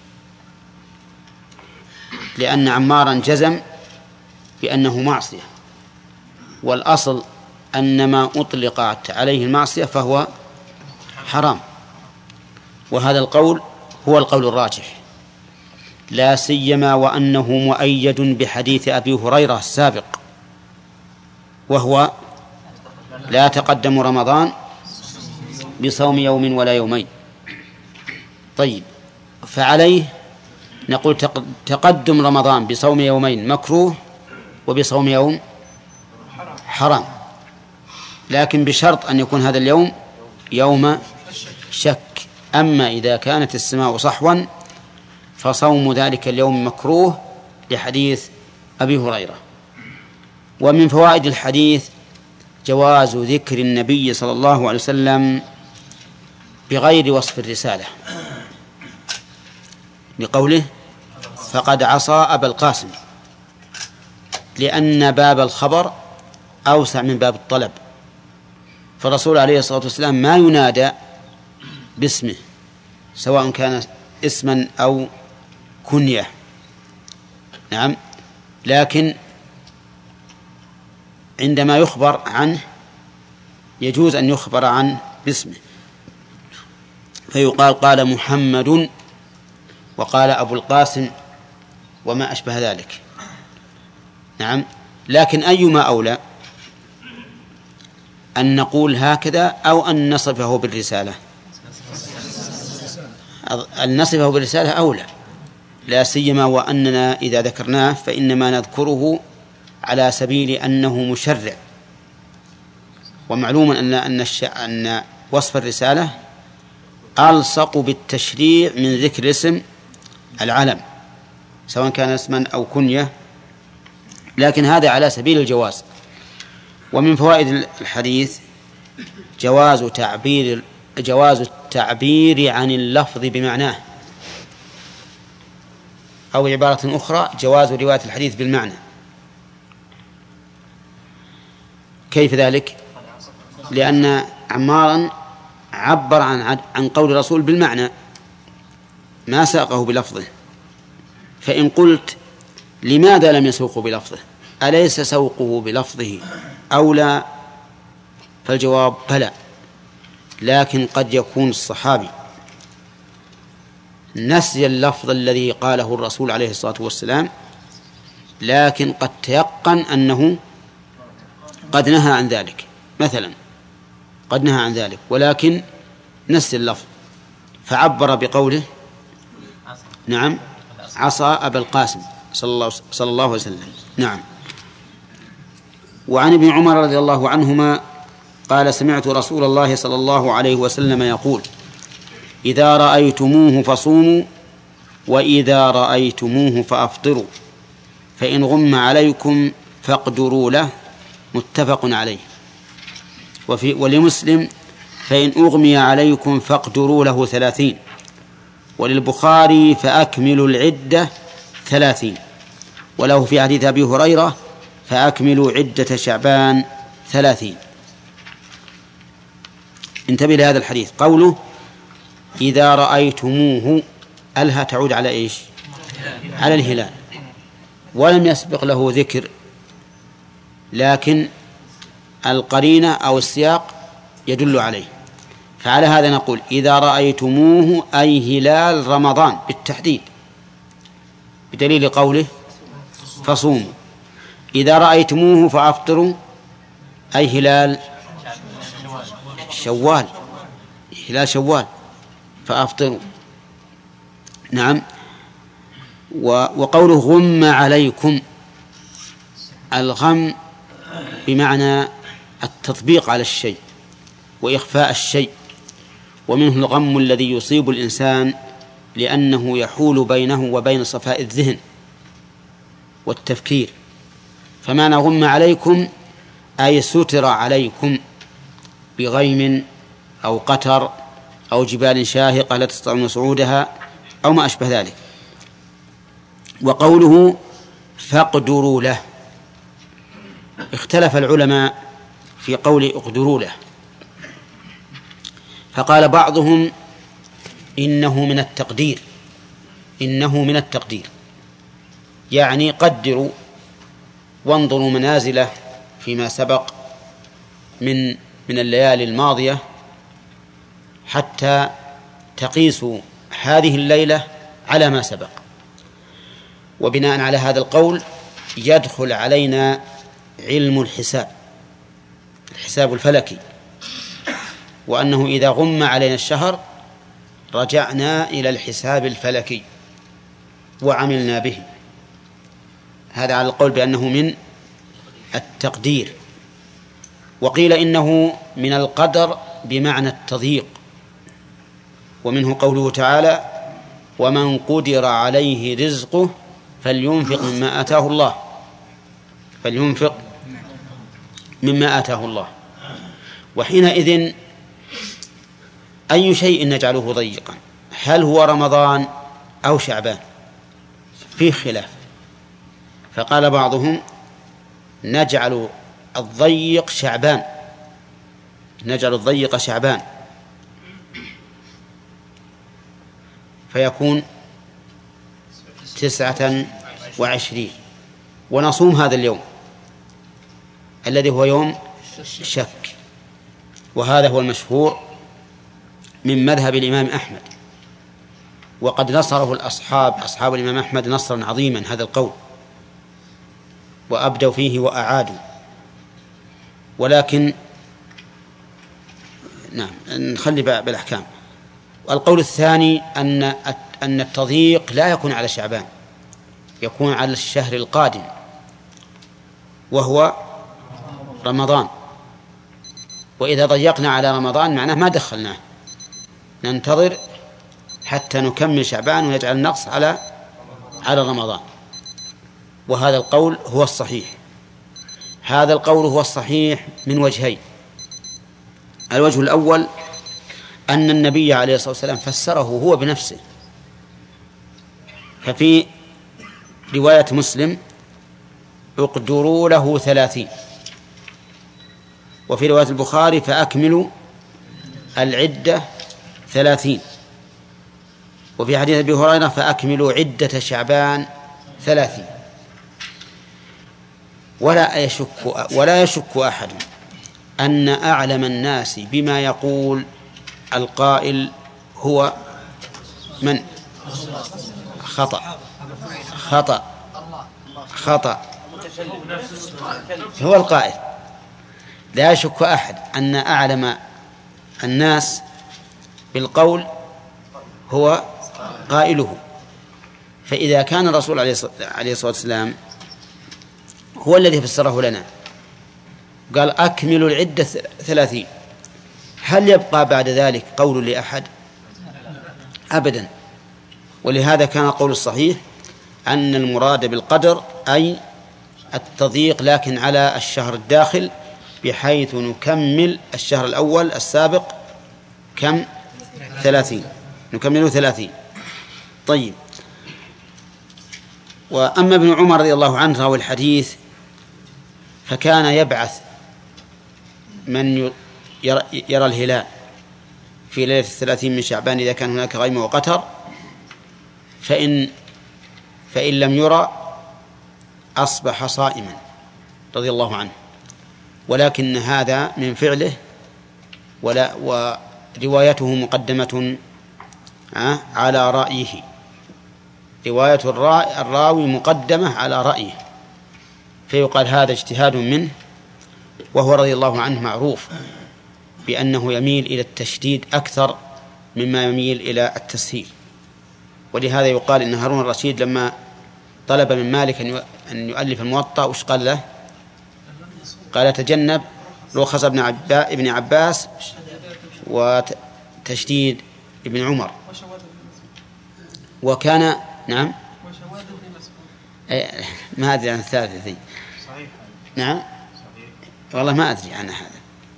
لأن عمارا جزم بأنه معصية، والأصل أن ما أطلقت عليه المعصية فهو حرام، وهذا القول هو القول الراجح، لا سيما وأنه مؤيد بحديث أبي هريرة السابق، وهو لا تقدم رمضان بصوم يوم ولا يومين. طيب، فعليه نقول تقدم رمضان بصوم يومين مكروه، وبصوم يوم حرام، لكن بشرط أن يكون هذا اليوم يوم شك. أما إذا كانت السماء صحوا فصوم ذلك اليوم مكروه لحديث أبي هريرة. ومن فوائد الحديث جواز ذكر النبي صلى الله عليه وسلم بغير وصف الرسالة، لقوله فقد عصى أبا القاسم، لأن باب الخبر أوسع من باب الطلب، فالرسول عليه الصلاة والسلام ما ينادى باسمه سواء كان اسما أو كنية. نعم، لكن عندما يخبر عنه يجوز أن يخبر عنه باسمه، فيقال قال محمد، وقال أبو القاسم، وما أشبه ذلك. نعم، لكن أيما أولى، أن نقول هكذا أو أن نصفه بالرسالة؟ أن نصفه بالرسالة أولى، لا سيما وأننا إذا ذكرناه فإنما نذكره على سبيل أنه مشرع، ومعلوم أن وصف الرسالة ألصق بالتشريع من ذكر اسم العلم سواء كان اسما أو كنية، لكن هذا على سبيل الجواز. ومن فوائد الحديث جواز التعبير عن اللفظ بمعناه، أو عبارة أخرى جواز رواية الحديث بالمعنى. كيف ذلك؟ لأن عمارا عبر عن قول الرسول بالمعنى ما ساقه بلفظه، فإن قلت لماذا لم يسوقه بلفظه؟ أليس سوقه بلفظه أولى؟ فالجواب بلى، لكن قد يكون الصحابي نسي اللفظ الذي قاله الرسول عليه الصلاة والسلام، لكن قد تيقن أنه قد نهى عن ذلك، مثلا قد نهى عن ذلك ولكن نسي اللفظ فعبر بقوله نعم عصى أبا القاسم صلى الله عليه وسلم. نعم. وعن ابن عمر رضي الله عنهما قال سمعت رسول الله صلى الله عليه وسلم يقول إذا رأيتموه فصوموا وإذا رأيتموه فأفطروا فإن غم عليكم فاقدروا له، متفق عليه. ولمسلم فإن أغمي عليكم فاقدروا له 30، وللبخاري فأكملوا العدة 30، وله في حديث أبي هريرة فأكملوا عدة شعبان 30. انتبه لهذا الحديث، قوله إذا رأيتموه ألها تعود على إيش؟ على الهلال، ولم يسبق له ذكر، لكن القرينة أو السياق يدل عليه. فعلى هذا نقول إذا رأيتموه أي هلال رمضان بالتحديد، بدليل قوله فصوموا. إذا رأيتموه فأفطروا أي هلال شوال، هلال شوال فأفطروا. نعم. وقوله غم عليكم، الغم بمعنى التطبيق على الشيء وإخفاء الشيء، ومنه الغم الذي يصيب الإنسان لأنه يحول بينه وبين صفاء الذهن والتفكير. فمعنى غم عليكم أي ستر عليكم بغيم أو قتر أو جبال شاهقة لا تستطيعون صعودها أو ما أشبه ذلك. وقوله فاقدروا له. اختلف العلماء في قول اقدروا له، فقال بعضهم إنه من التقدير، يعني قدروا وانظروا منازله فيما سبق من الليالي الماضية حتى تقيسوا هذه الليلة على ما سبق. وبناء على هذا القول يدخل علينا علم الحساب الفلكي، وأنه إذا غم علينا الشهر رجعنا إلى الحساب الفلكي وعملنا به. هذا على القول بأنه من التقدير. وقيل إنه من القدر بمعنى التضييق، ومنه قوله تعالى: ومن قدر عليه رزقه فلينفق مما آتاه الله. وحينئذ أي شيء نجعله ضيقا؟ هل هو رمضان أو شعبان؟ فيه خلاف. فقال بعضهم نجعل الضيق شعبان فيكون 29، ونصوم هذا اليوم الذي هو يوم شك. وهذا هو المشهور من مذهب الإمام أحمد، وقد نصره أصحاب الإمام أحمد نصرا عظيما هذا القول، وأبدوا فيه وأعادوا. ولكن نخلي بالأحكام. القول الثاني أن التضييق لا يكون على شعبان، يكون على الشهر القادم وهو رمضان. وإذا ضيقنا على رمضان معناه ما دخلناه، ننتظر حتى نكمل شعبان ونجعل النقص على رمضان. وهذا القول هو الصحيح. هذا القول هو الصحيح من وجهين. الوجه الأول أن النبي عليه الصلاة والسلام فسره هو بنفسه، ففي رواية مسلم اقدروا له 30، وفي رواية البخاري فأكملوا العدة 30، وفي حديث أبي هريرة فأكملوا عدة شعبان 30. ولا يشك أحد أن أعلم الناس بما يقول القائل هو من؟ خطأ هو القائل. لا يشك أحد أن أعلم الناس بالقول هو قائله. فإذا كان الرسول عليه الصلاة والسلام هو الذي فسره لنا، قال أكملوا العدة 30، هل يبقى بعد ذلك قول لأحد؟ أبدا. ولهذا كان القول الصحيح أن المراد بالقدر أي التضييق، لكن على الشهر الداخل، بحيث نكمل الشهر الأول السابق كم؟ 30، نكمله 30. طيب. وأما ابن عمر رضي الله عنه راوي الحديث فكان يبعث من يرى الهلال في ليلة 30 من شعبان إذا كان هناك غيم وقتر، فإن لم يرى أصبح صائما رضي الله عنه. ولكن هذا من فعله، وروايته مقدمة على رأيه. رواية الراوي مقدمة على رأيه، فيقال هذا اجتهاد منه. وهو رضي الله عنه معروف بأنه يميل إلى التشديد أكثر مما يميل إلى التسهيل. ولهذا يقال إن هارون الرشيد لما طلب من مالك أن يؤلف الموطأ وش قال له؟ قال تجنب رخص ابن عباس وتشديد ابن عمر. وكان نعم ما أدري عن الثالثة ذي. نعم والله ما أدري عن هذا.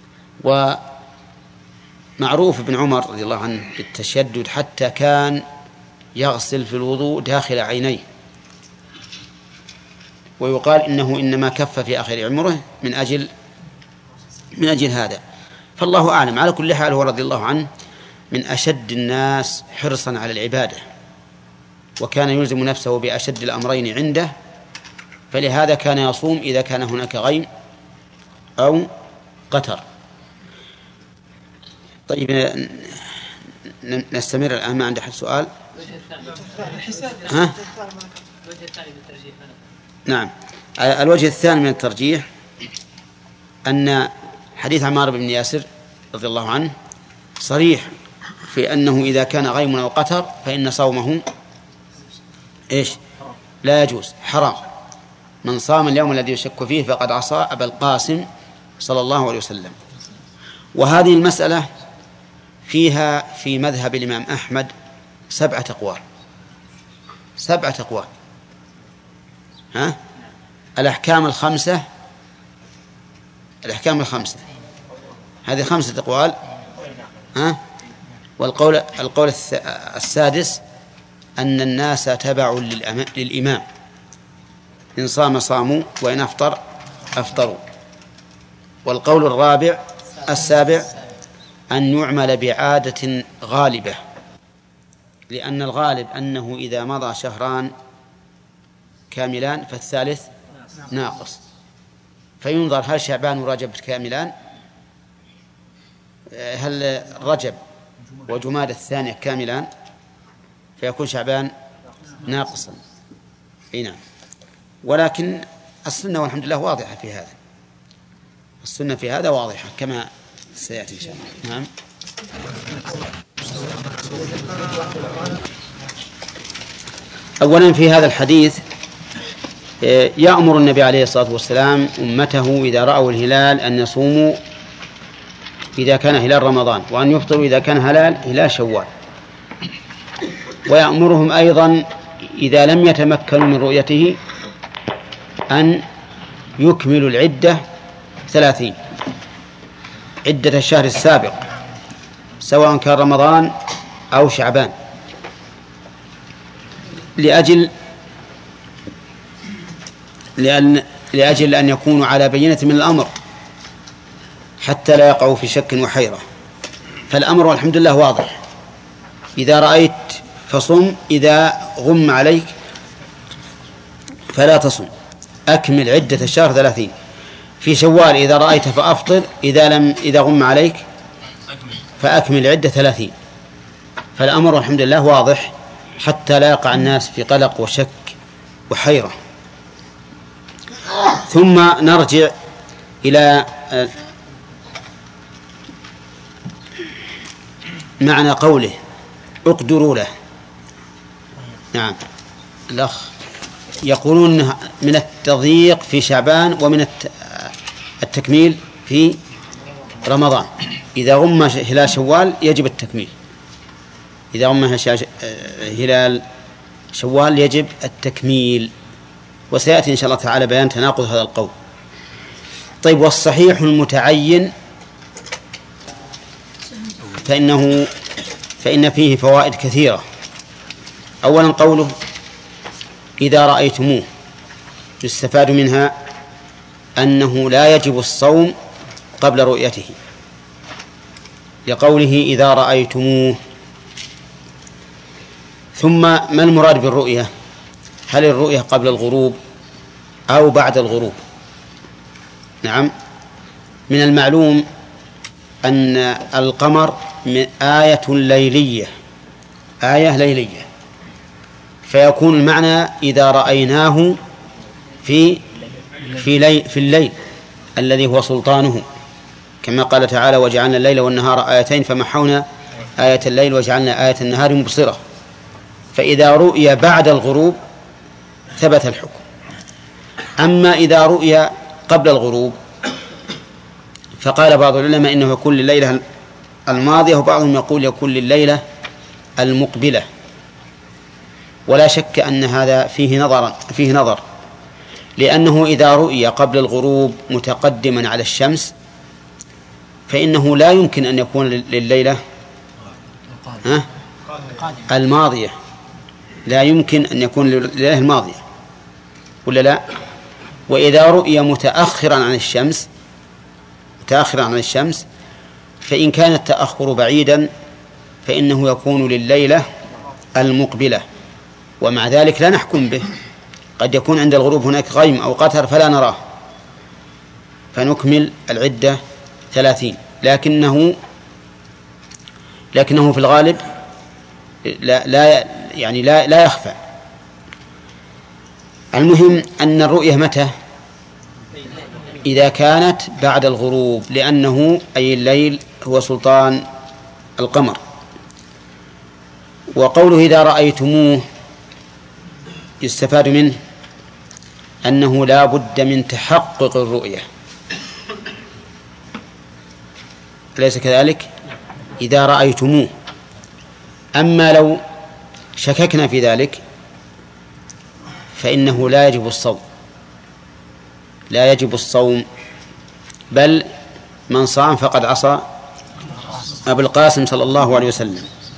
ومعروف ابن عمر رضي الله عنه بالتشدد، حتى كان يغسل في الوضوء داخل عينيه، ويقال إنه إنما كف في آخر عمره من أجل هذا. فالله أعلم. على كل حال هو رضي الله عنه من أشد الناس حرصا على العبادة، وكان يلزم نفسه بأشد الأمرين عنده، فلهذا كان يصوم إذا كان هناك غيم أو قتر. طيب نستمر الآن. ما عند أحد سؤال؟ نعم. الوجه الثاني من الترجيح أن حديث عمار بن ياسر رضي الله عنه صريح في أنه إذا كان غيم أو قتر فإن صومه لا يجوز، حرام. من صام اليوم الذي يشك فيه فقد عصى أبا القاسم صلى الله عليه وسلم. وهذه المسألة فيها في مذهب الإمام أحمد 7 أقوال. 7 أقوال. الأحكام الخمسة هذه 5 أقوال. والقول السادس أن الناس تبع للإمام، إن صام صاموا وإن أفطر أفطروا. والقول السابع أن يعمل بعادة غالبة، لأن الغالب أنه إذا مضى شهران كاملان فالثالث ناقص، فينظر هل شعبان ورجب كاملان، هل رجب وجماد الثانية كاملان، فيكون شعبان ناقصا. نعم. ولكن السنة والحمد لله واضحة في هذا، السنة في هذا واضحة كما سيأتي إن شاء الله. نعم. أولا في هذا الحديث يأمر النبي عليه الصلاة والسلام أمته إذا رأوا الهلال أن يصوموا إذا كان هلال رمضان، وأن يفطروا إذا كان هلال شوال. ويأمرهم أيضا إذا لم يتمكنوا من رؤيته أن يكملوا العدة 30، عدة الشهر السابق، سواء كان رمضان أو شعبان، لأجل أن يكونوا على بينة من الأمر حتى لا يقعوا في شك وحيرة. فالأمر والحمد لله واضح. إذا رأيت فصم، إذا غم عليك فلا تصم، أكمل عدة الشهر 30. في شوال إذا رأيت فأفطر، إذا غم عليك فأكمل عدة 30. فالأمر والحمد لله واضح حتى لا يقع الناس في قلق وشك وحيرة. ثم نرجع إلى معنى قوله اقدروا له. نعم. الأخ يقولون من التضييق في شعبان ومن التكميل في رمضان. إذا غم هلال شوال يجب التكميل، إذا غم هلال شوال يجب التكميل. وسيأتي إن شاء الله تعالى بيان تناقض هذا القول. طيب، والصحيح المتعين فإن فيه فوائد كثيرة. أولا قوله إذا رأيتموه، يستفاد منها أنه لا يجب الصوم قبل رؤيته، لقوله إذا رأيتموه. ثم ما المراد بالرؤية؟ هل الرؤية قبل الغروب أو بعد الغروب؟ نعم. من المعلوم أن القمر آية ليلية، فيكون المعنى إذا رأيناه في الليل الذي هو سلطانه، كما قال تعالى وجعلنا الليل والنهار آيتين فمحونا آية الليل وجعلنا آية النهار مبصرة. فإذا رؤي بعد الغروب ثبت الحكم. أما إذا رؤي قبل الغروب فقال بعض العلماء إنه يكون لليلة الماضية، وبعضهم يقول يكون لليلة المقبلة. ولا شك أن هذا فيه نظر، لأنه إذا رؤي قبل الغروب متقدما على الشمس فإنه لا يمكن أن يكون لليلة الماضية، لا يمكن أن يكون لليلة الماضية، ولا لا؟ وإذا رؤي متأخرا عن الشمس فإن كان التأخر بعيدا فإنه يكون لليلة المقبلة، ومع ذلك لا نحكم به، قد يكون عند الغروب هناك غيم أو قطر فلا نراه فنكمل العدة 30، لكنه في الغالب لا يخفى. المهم أن الرؤية متى؟ إذا كانت بعد الغروب، لأنه أي الليل هو سلطان القمر. وقوله إذا رأيتموه يستفاد منه أنه لا بد من تحقق الرؤية، أليس كذلك؟ إذا رأيتموه. أما لو شككنا في ذلك فإنه لا يجب الصوم، بل من صام فقد عصى أبو القاسم صلى الله عليه وسلم.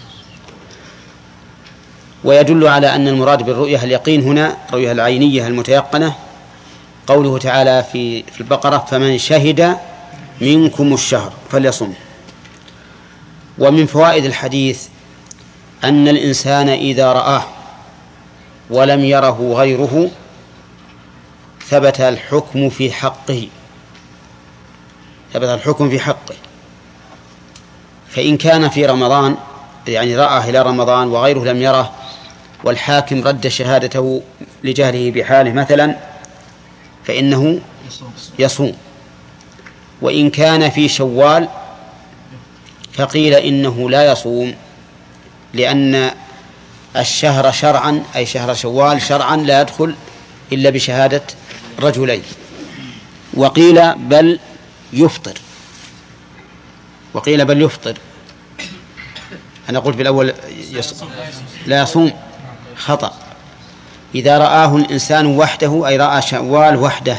ويدل على أن المراد بالرؤية اليقين هنا الرؤية العينية المتيقنة قوله تعالى في البقرة: فمن شهد منكم الشهر فليصم. ومن فوائد الحديث أن الإنسان إذا رآه ولم يره غيره ثبت الحكم في حقه. فإن كان في رمضان، يعني رآه إلى رمضان وغيره لم يره، والحاكم رد شهادته لجهله بحاله مثلا، فإنه يصوم. وإن كان في شوال فقيل إنه لا يصوم، لأن الشهر شرعا، أي شهر شوال شرعا، لا يدخل إلا بشهادة رجلين. وقيل بل يفطر. أنا قلت بالأول لا يصوم، خطأ. إذا رآه الإنسان وحده، أي رأى شوال وحده،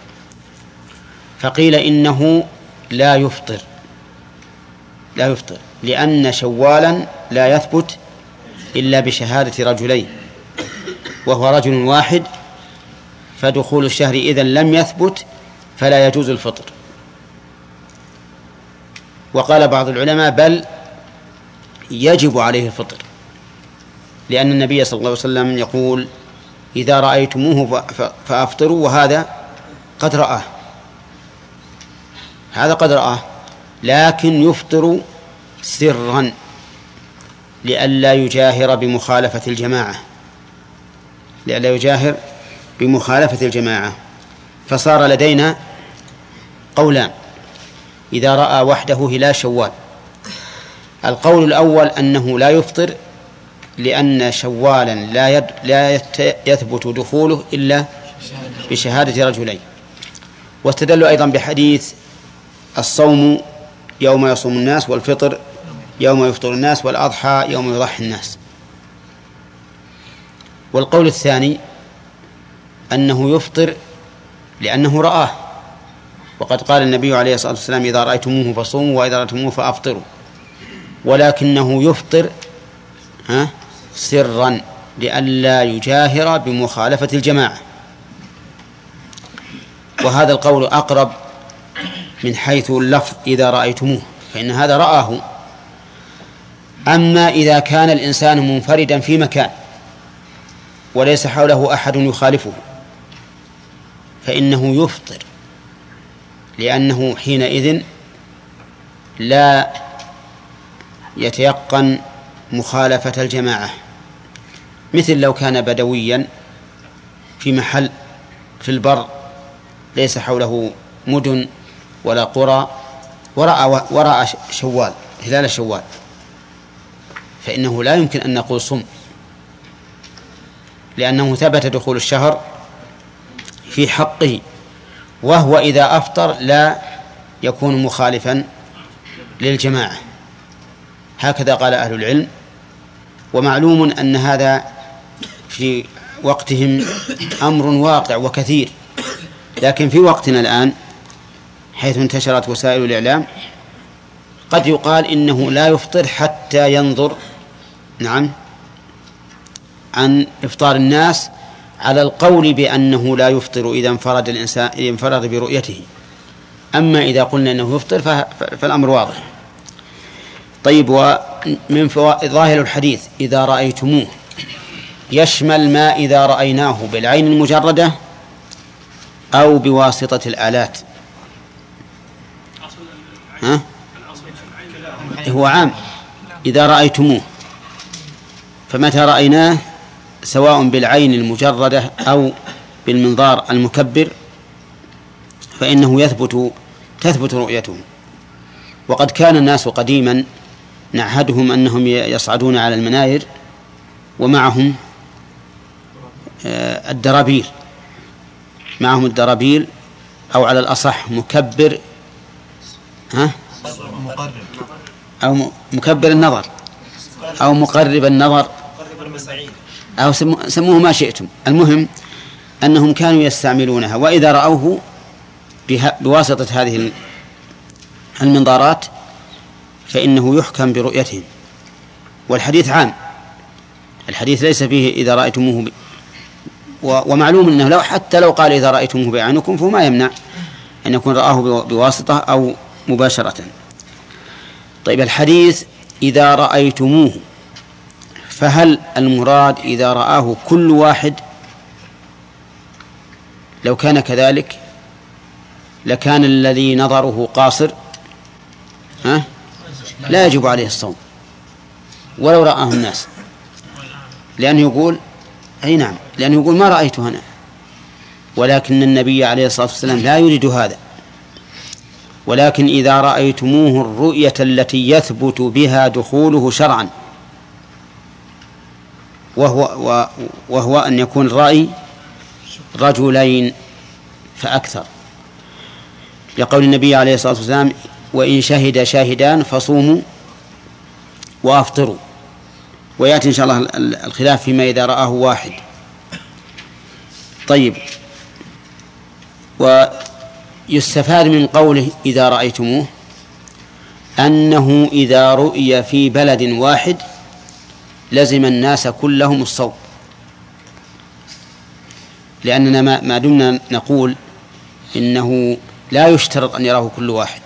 فقيل إنه لا يفطر، لأن شوالا لا يثبت إلا بشهادة رجلين، وهو رجل واحد، فدخول الشهر إذن لم يثبت فلا يجوز الفطر. وقال بعض العلماء بل يجب عليه الفطر، لأن النبي صلى الله عليه وسلم يقول: إذا رأيتموه فأفطروا، وهذا قد رآه، لكن يفطر سرا لئلا يجاهر بمخالفة الجماعة. فصار لدينا قولان إذا رأى وحده هلال شوال. القول الأول أنه لا يفطر، لأن شوالا لا يثبت دخوله إلا بشهادة رجلين. واستدلوا أيضا بحديث: الصوم يوم يصوم الناس، والفطر يوم يفطر الناس، والأضحى يوم يضحي الناس. والقول الثاني أنه يفطر لأنه رآه، وقد قال النبي عليه الصلاة والسلام: إذا رأيتموه فصوموا، وإذا رأيتموه فأفطروا. ولكنه يفطر سرا لئلا يجاهر بمخالفة الجماعة. وهذا القول أقرب من حيث اللفظ إذا رأيتموه، فإن هذا رآه. أما إذا كان الإنسان منفردا في مكان وليس حوله أحد يخالفه فإنه يفطر، لأنه حينئذ لا يتيقن مخالفة الجماعة، مثل لو كان بدويا في محل في البر ليس حوله مدن ولا قرى ورأى هلال شوال، فإنه لا يمكن أن نقول صم، لأنه ثبت دخول الشهر في حقه، وهو إذا أفطر لا يكون مخالفا للجماعة. هكذا قال أهل العلم. ومعلوم أن هذا في وقتهم أمر واقع وكثير، لكن في وقتنا الآن حيث انتشرت وسائل الإعلام قد يقال إنه لا يفطر حتى ينظر عن إفطار الناس على القول بأنه لا يفطر إذا انفرد الإنسان انفرد برؤيته. أما إذا قلنا أنه يفطر فالأمر واضح. طيب، ومن ظاهر الحديث إذا رأيتموه يشمل ما إذا رأيناه بالعين المجردة أو بواسطة الآلات. هو عام إذا رأيتموه، فمتى رأيناه سواء بالعين المجردة أو بالمنظار المكبر فإنه تثبت رؤيته. وقد كان الناس قديما نعهدهم أنهم يصعدون على المناير ومعهم الدرابيل أو على الأصح مكبر أو مكبر النظر أو مقرب النظر أو سموه ما شئتم. المهم أنهم كانوا يستعملونها، وإذا رأوه بواسطة هذه المنظارات فإنه يحكم برؤيتهم. والحديث عام، الحديث ليس فيه إذا رأيتموه ومعلوم أنه حتى لو قال إذا رأيتموه بعينكم فما يمنع أن يكون رآه بواسطة أو مباشرة. طيب، الحديث إذا رأيتموه، فهل المراد إذا رآه كل واحد؟ لو كان كذلك لكان الذي نظره قاصر لا يجب عليه الصوم ولو رآه الناس، لأنه يقول لأنه يقول ما رأيته أنا. ولكن النبي عليه الصلاة والسلام لا يريد هذا، ولكن إذا رأيتموه الرؤية التي يثبت بها دخوله شرعا، وهو أن يكون الرأي رجلين فأكثر، لقول النبي عليه الصلاة والسلام وإن شهد شاهدان فصوموا وأفطروا. ويأتي إن شاء الله الخلاف فيما إذا رآه واحد. طيب، ويستفاد من قوله إذا رأيتموه أنه إذا رؤي في بلد واحد لزم الناس كلهم الصوم، لأننا ما دمنا نقول إنه لا يشترط أن يراه كل واحد،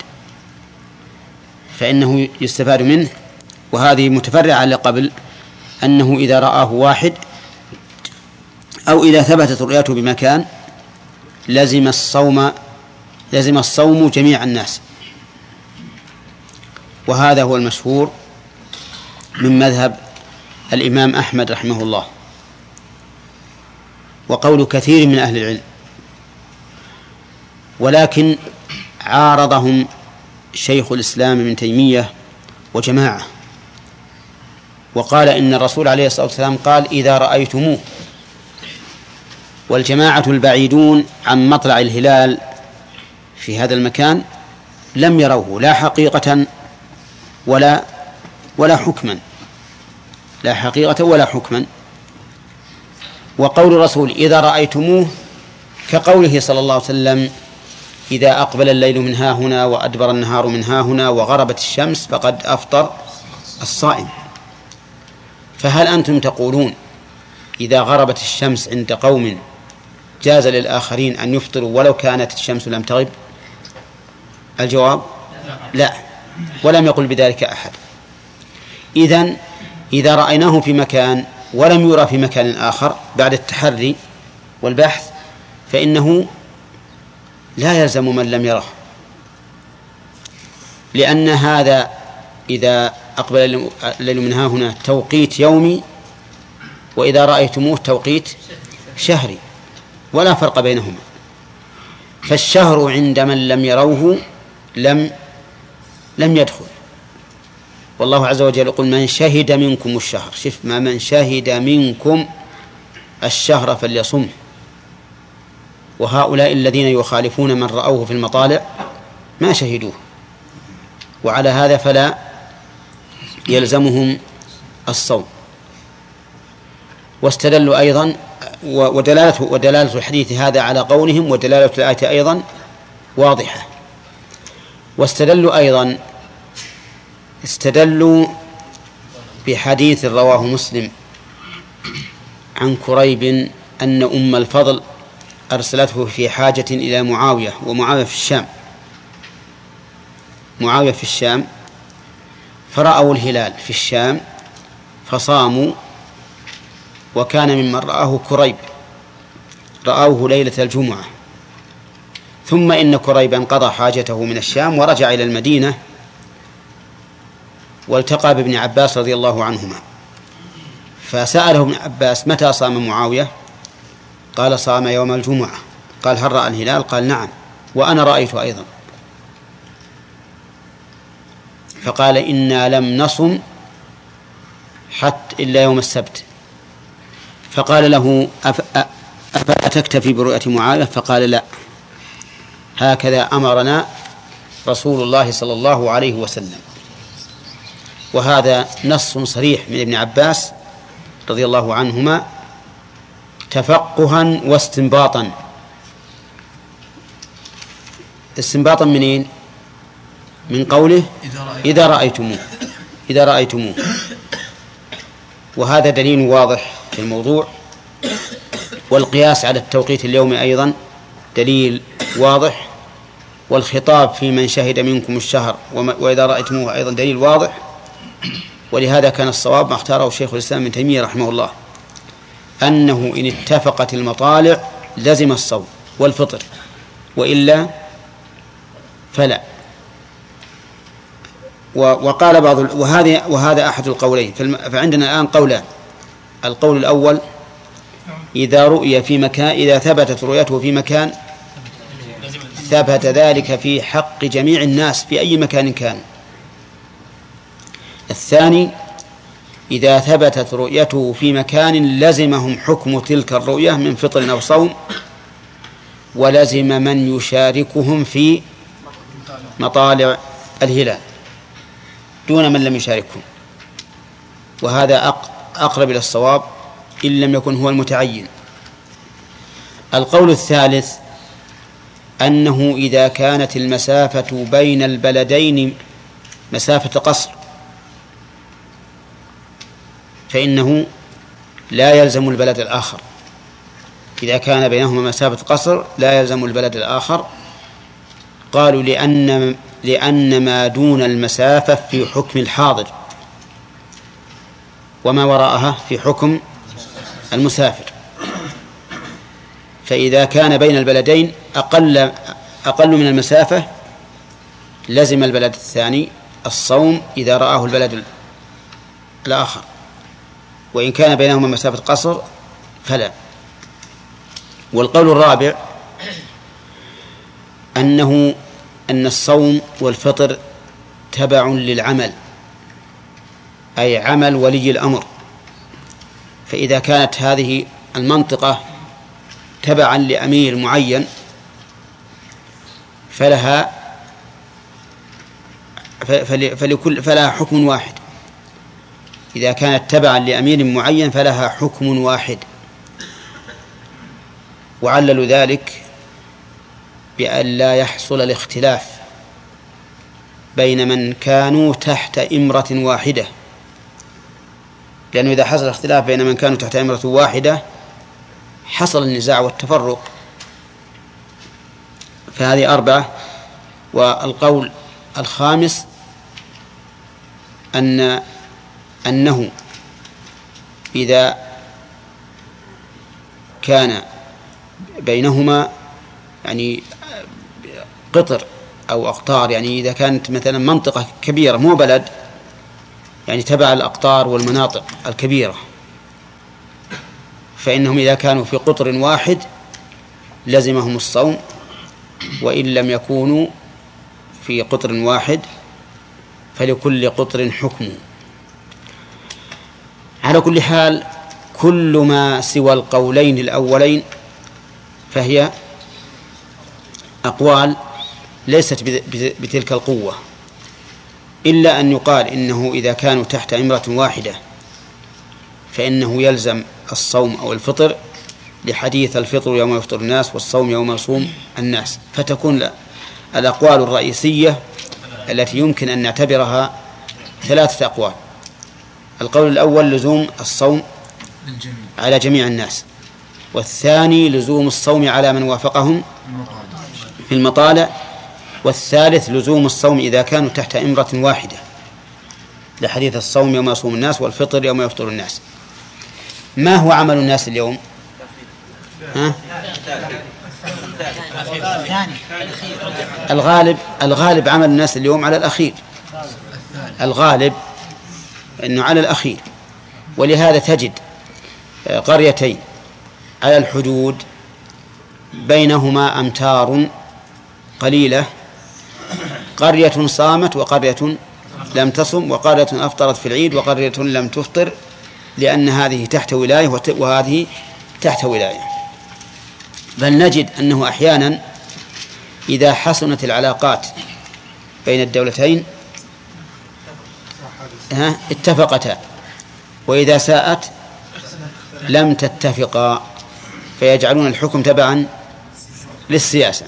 فإنه يستفاد منه. وهذه متفرعة على قبل أنه إذا رآه واحد أو إذا ثبتت رؤيته بمكان لزم الصوم جميع الناس. وهذا هو المشهور من مذهب الإمام أحمد رحمه الله وقول كثير من أهل العلم. ولكن عارضهم شيخ الإسلام ابن تيمية وجماعة، وقال إن الرسول عليه الصلاة والسلام قال إذا رأيتموه، والجماعة البعيدون عن مطلع الهلال في هذا المكان لم يروه لا حقيقة ولا حكما، لا حقيقة ولا حكما. وقول الرسول إذا رأيتموه كقوله صلى الله عليه وسلم إذا أقبل الليل من ها هنا وأدبر النهار من ها هنا وغربت الشمس فقد أفطر الصائم. فهل أنتم تقولون إذا غربت الشمس عند قوم جاز للآخرين أن يفطروا ولو كانت الشمس لم تغب؟ الجواب لا، ولم يقل بذلك أحد. إذن إذا رأيناه في مكان ولم يرى في مكان آخر بعد التحري والبحث فإنه لا يلزم من لم يره، لأن هذا إذا أقبل الليل من ها هنا توقيت يومي، وإذا رأيتموه توقيت شهري، ولا فرق بينهما. فالشهر عند من لم يروه لم يدخل. والله عز وجل يقول من شهد منكم الشهر، شف ما من شهد منكم الشهر فليصمه. وهؤلاء الذين يخالفون من رأوه في المطالع ما شهدوه، وعلى هذا فلا يلزمهم الصوم. واستدلوا أيضا، ودلالة الحديث هذا على قولهم ودلالة الآية أيضا واضحة. واستدلوا أيضا بحديث رواه مسلم عن كريب أن أم الفضل أرسلته في حاجة إلى معاوية، ومعاوية في الشام، معاوية في الشام، فرأوا الهلال في الشام فصاموا، وكان ممن رآه كريب، رآه ليلة الجمعة. ثم إن كريبا قضى حاجته من الشام ورجع إلى المدينة، والتقى بابن عباس رضي الله عنهما، فسأله ابن عباس متى صام معاوية؟ قال صام يوم الجمعة. قال هل رأى الهلال؟ قال نعم وأنا رأيته أيضا. فقال إنا لم نصم حتى إلا يوم السبت. فقال له أتكتفي برؤية معاوية؟ فقال لا، هكذا أمرنا رسول الله صلى الله عليه وسلم. وهذا نص صريح من ابن عباس رضي الله عنهما تفقها واستنباطا. استنباطا منين؟ من قوله إذا رأيتموه. وهذا دليل واضح في الموضوع. والقياس على التوقيت اليومي أيضا دليل واضح. والخطاب في من شهد منكم الشهر وإذا رأيتموه أيضا دليل واضح. ولهذا كان الصواب ما اختاره شيخ الإسلام ابن تيمية رحمه الله، أنه إن اتفقت المطالع لزم الصوم والفطر، وإلا فلا. وقال بعض وهذا أحد القولين. فعندنا الآن قولان. القول الأول إذا ثبتت رؤيته في مكان ثبت ذلك في حق جميع الناس في أي مكان كان. الثاني إذا ثبتت رؤيته في مكان لزمهم حكم تلك الرؤية من فطر أو صوم، ولزم من يشاركهم في مطالع الهلال دون من لم يشاركهم. وهذا أقرب إلى الصواب إن لم يكن هو المتعين. القول الثالث أنه إذا كانت المسافة بين البلدين مسافة قصر فإنه لا يلزم البلد الآخر. إذا كان بينهما مسافة قصر لا يلزم البلد الآخر. قالوا لأن ما دون المسافة في حكم الحاضر، وما وراءها في حكم المسافر. فإذا كان بين البلدين أقل من المسافة لزم البلد الثاني الصوم إذا رآه البلد الآخر، وإن كان بينهما مسافة قصر فلا. والقول الرابع أن الصوم والفطر تبع للعمل، أي عمل ولي الأمر. فإذا كانت هذه المنطقة تبعا لأمير معين فلها حكم واحد. إذا كانت تبعا لأمير معين فلها حكم واحد. وعللوا ذلك بأن لا يحصل الاختلاف بين من كانوا تحت إمرة واحدة، لأنه إذا حصل اختلاف بين من كانوا تحت إمرة واحدة حصل النزاع والتفرق. فهذه أربعة. والقول الخامس أنه إذا كان بينهما يعني قطر أو أقطار، يعني إذا كانت مثلا منطقة كبيرة مو بلد، يعني تبع الأقطار والمناطق الكبيرة، فإنهم إذا كانوا في قطر واحد لزمهم الصوم، وإن لم يكونوا في قطر واحد فلكل قطر حكمه. على كل حال كل ما سوى القولين الأولين فهي أقوال ليست بتلك القوة، إلا أن يقال إنه إذا كانوا تحت إمرة واحدة فإنه يلزم الصوم أو الفطر لحديث الفطر يوم يفطر الناس والصوم يوم يصوم الناس، فتكون الأقوال الرئيسية التي يمكن أن نعتبرها ثلاثة أقوال. القول الأول لزوم الصوم على جميع الناس، والثاني لزوم الصوم على من وافقهم في المطالع، والثالث لزوم الصوم إذا كانوا تحت إمرة واحدة، لحديث الصوم يوم يصوم الناس والفطر يوم يفطر الناس. ما هو عمل الناس اليوم؟ الغالب عمل الناس اليوم على الأخير، الغالب أنه على الأخير. ولهذا تجد قريتين على الحدود بينهما أمتار قليلة، قرية صامت وقرية لم تصم، وقرية أفطرت في العيد وقرية لم تفطر، لأن هذه تحت ولاية وهذه تحت ولاية. بل نجد أنه أحيانا إذا حسنت العلاقات بين الدولتين اتفقتا، وإذا ساءت لم تتفقا، فيجعلون الحكم تبعا للسياسة.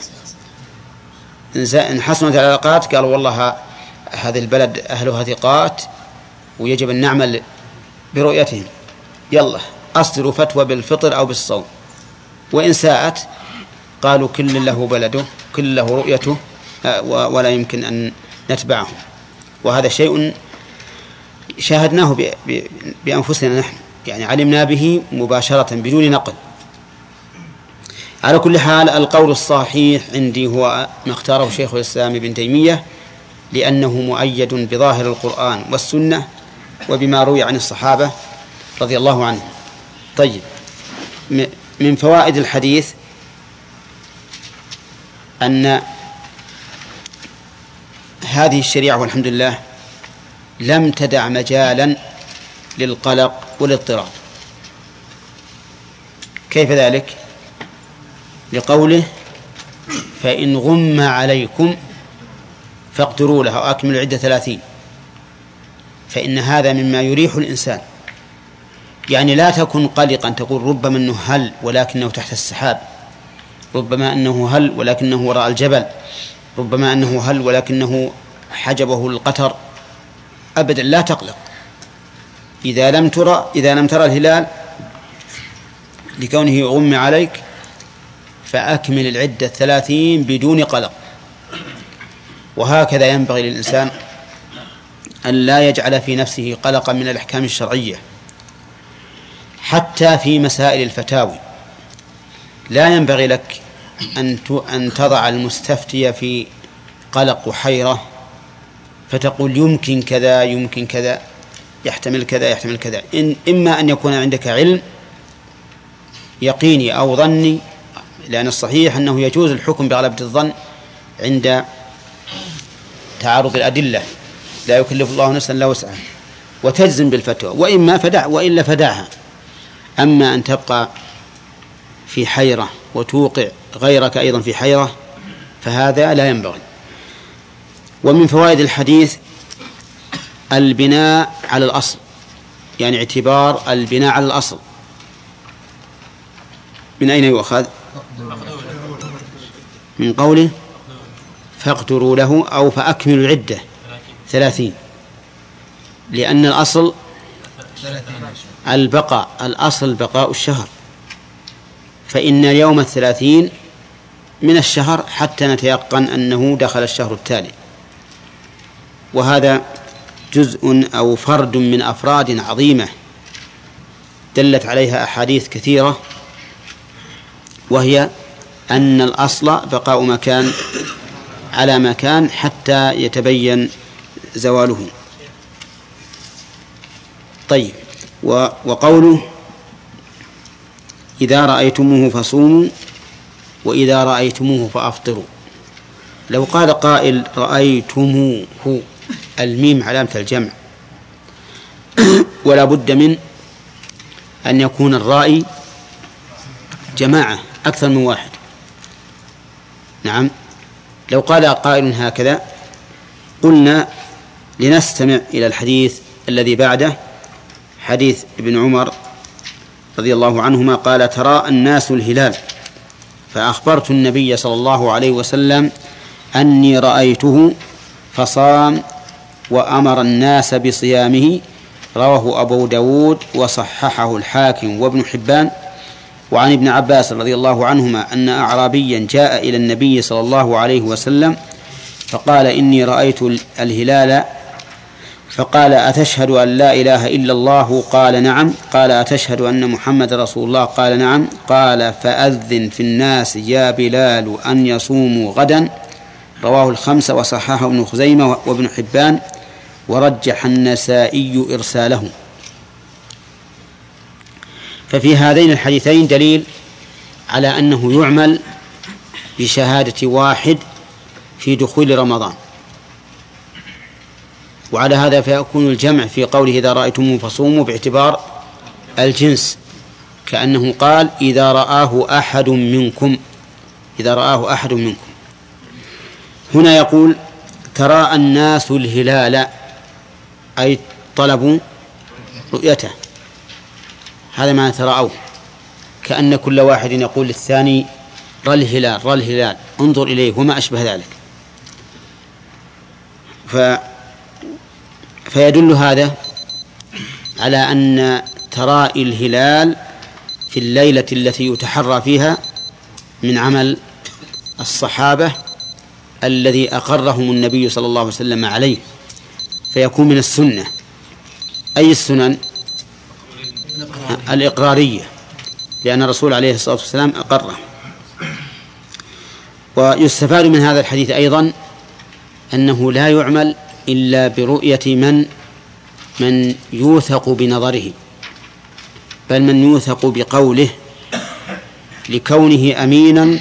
إن حسنت العلاقات قالوا والله هذا البلد أهلها ثقات ويجب أن نعمل برؤيتهم، يلا أصدروا فتوى بالفطر أو بالصوم. وإن ساءت قالوا كل له بلده كل له رؤيته ولا يمكن أن نتبعهم. وهذا شيء شاهدناه بأنفسنا نحن، يعني علمنا به مباشرة بدون نقل. على كل حال القول الصحيح عندي هو ما اختاره شيخ الإسلام ابن تيمية، لأنه مؤيد بظاهر القرآن والسنة وبما روي عن الصحابة رضي الله عنهم. طيب، من فوائد الحديث أن هذه الشريعة والحمد لله لم تدع مجالا للقلق والاضطراب. كيف ذلك؟ لقوله فإن غم عليكم فاقدروا له وأكملوا العدة 30. فإن هذا مما يريح الإنسان، يعني لا تكن قلقا تقول ربما أنه هل ولكنه تحت السحاب، ربما أنه هل ولكنه وراء الجبل، ربما أنه هل ولكنه حجبه القتر. أبدا لا تقلق. إذا لم ترى الهلال لكونه يغم عليك فأكمل العدة 30 بدون قلق. وهكذا ينبغي للإنسان أن لا يجعل في نفسه قلقا من الأحكام الشرعية، حتى في مسائل الفتاوي لا ينبغي لك أن تضع المستفتي في قلق وحيرة فتقول يمكن كذا يمكن كذا، يحتمل كذا يحتمل كذا. إما أن يكون عندك علم يقيني أو ظني، لأن الصحيح أنه يجوز الحكم بغلبة الظن عند تعارض الأدلة، لا يكلف الله نفسا إلا وسعها، وتجزم بالفتوى، وإلا فدعها. أما أن تبقى في حيرة وتوقع غيرك أيضا في حيرة فهذا لا ينبغي. ومن فوائد الحديث البناء على الأصل، يعني اعتبار البناء على الأصل. من أين يؤخذ؟ من قوله فاقدروا له أو فأكملوا العدة 30، لأن الأصل البقاء، الأصل بقاء الشهر، فإن يوم 30 من الشهر حتى نتيقن أنه دخل الشهر التالي. وهذا جزء أو فرد من أفراد عظيمة دلت عليها أحاديث كثيرة، وهي أن الأصل بقاء مكان على مكان حتى يتبين زواله. طيب، وقوله إذا رأيتموه فصوموا وإذا رأيتموه فأفطروا. لو قال قائل رأيتموه، الميم علامة الجمع، ولا بد من أن يكون الرائي جماعة أكثر من واحد. نعم، لو قال قائل هكذا قلنا لنستمع إلى الحديث الذي بعده، حديث ابن عمر رضي الله عنهما قال تراءى الناس الهلال فأخبرت النبي صلى الله عليه وسلم أني رأيته فصام وأمر الناس بصيامه. رواه أبو داود وصححه الحاكم وابن حبان وعن ابن عباس رضي الله عنهما أن أعرابيا جاء إلى النبي صلى الله عليه وسلم فقال إني رأيت الهلال، فقال أتشهد أن لا إله إلا الله؟ قال نعم. قال أتشهد أن محمد رسول الله؟ قال نعم. قال فأذن في الناس يا بلال أن يصوموا غدا. رواه الخمسة وصححه ابن خزيمة وابن حبان، ورجح النسائي إرساله. ففي هذين الحديثين دليل على أنه يعمل بشهادة واحد في دخول رمضان، وعلى هذا فيكون الجمع في قوله إذا رأيتموه فصوموا باعتبار الجنس، كأنه قال إذا رآه أحد منكم، إذا رآه أحد منكم. هنا يقول ترى الناس الهلال، أي طلبوا رؤيته، هذا ما ترأوه، كأن كل واحد يقول للثاني رأى الهلال، رأى الهلال، انظر إليه وما أشبه ذلك. فيدل هذا على أن ترائي الهلال في الليلة التي يتحرى فيها من عمل الصحابة الذي أقرهم النبي صلى الله عليه وسلم عليه، فيكون من السنة. أي السنن؟ الإقرارية، لأن الرسول عليه الصلاة والسلام أقره. ويستفاد من هذا الحديث أيضا أنه لا يعمل إلا برؤية من يوثق بنظره، بل من يوثق بقوله، لكونه أمينا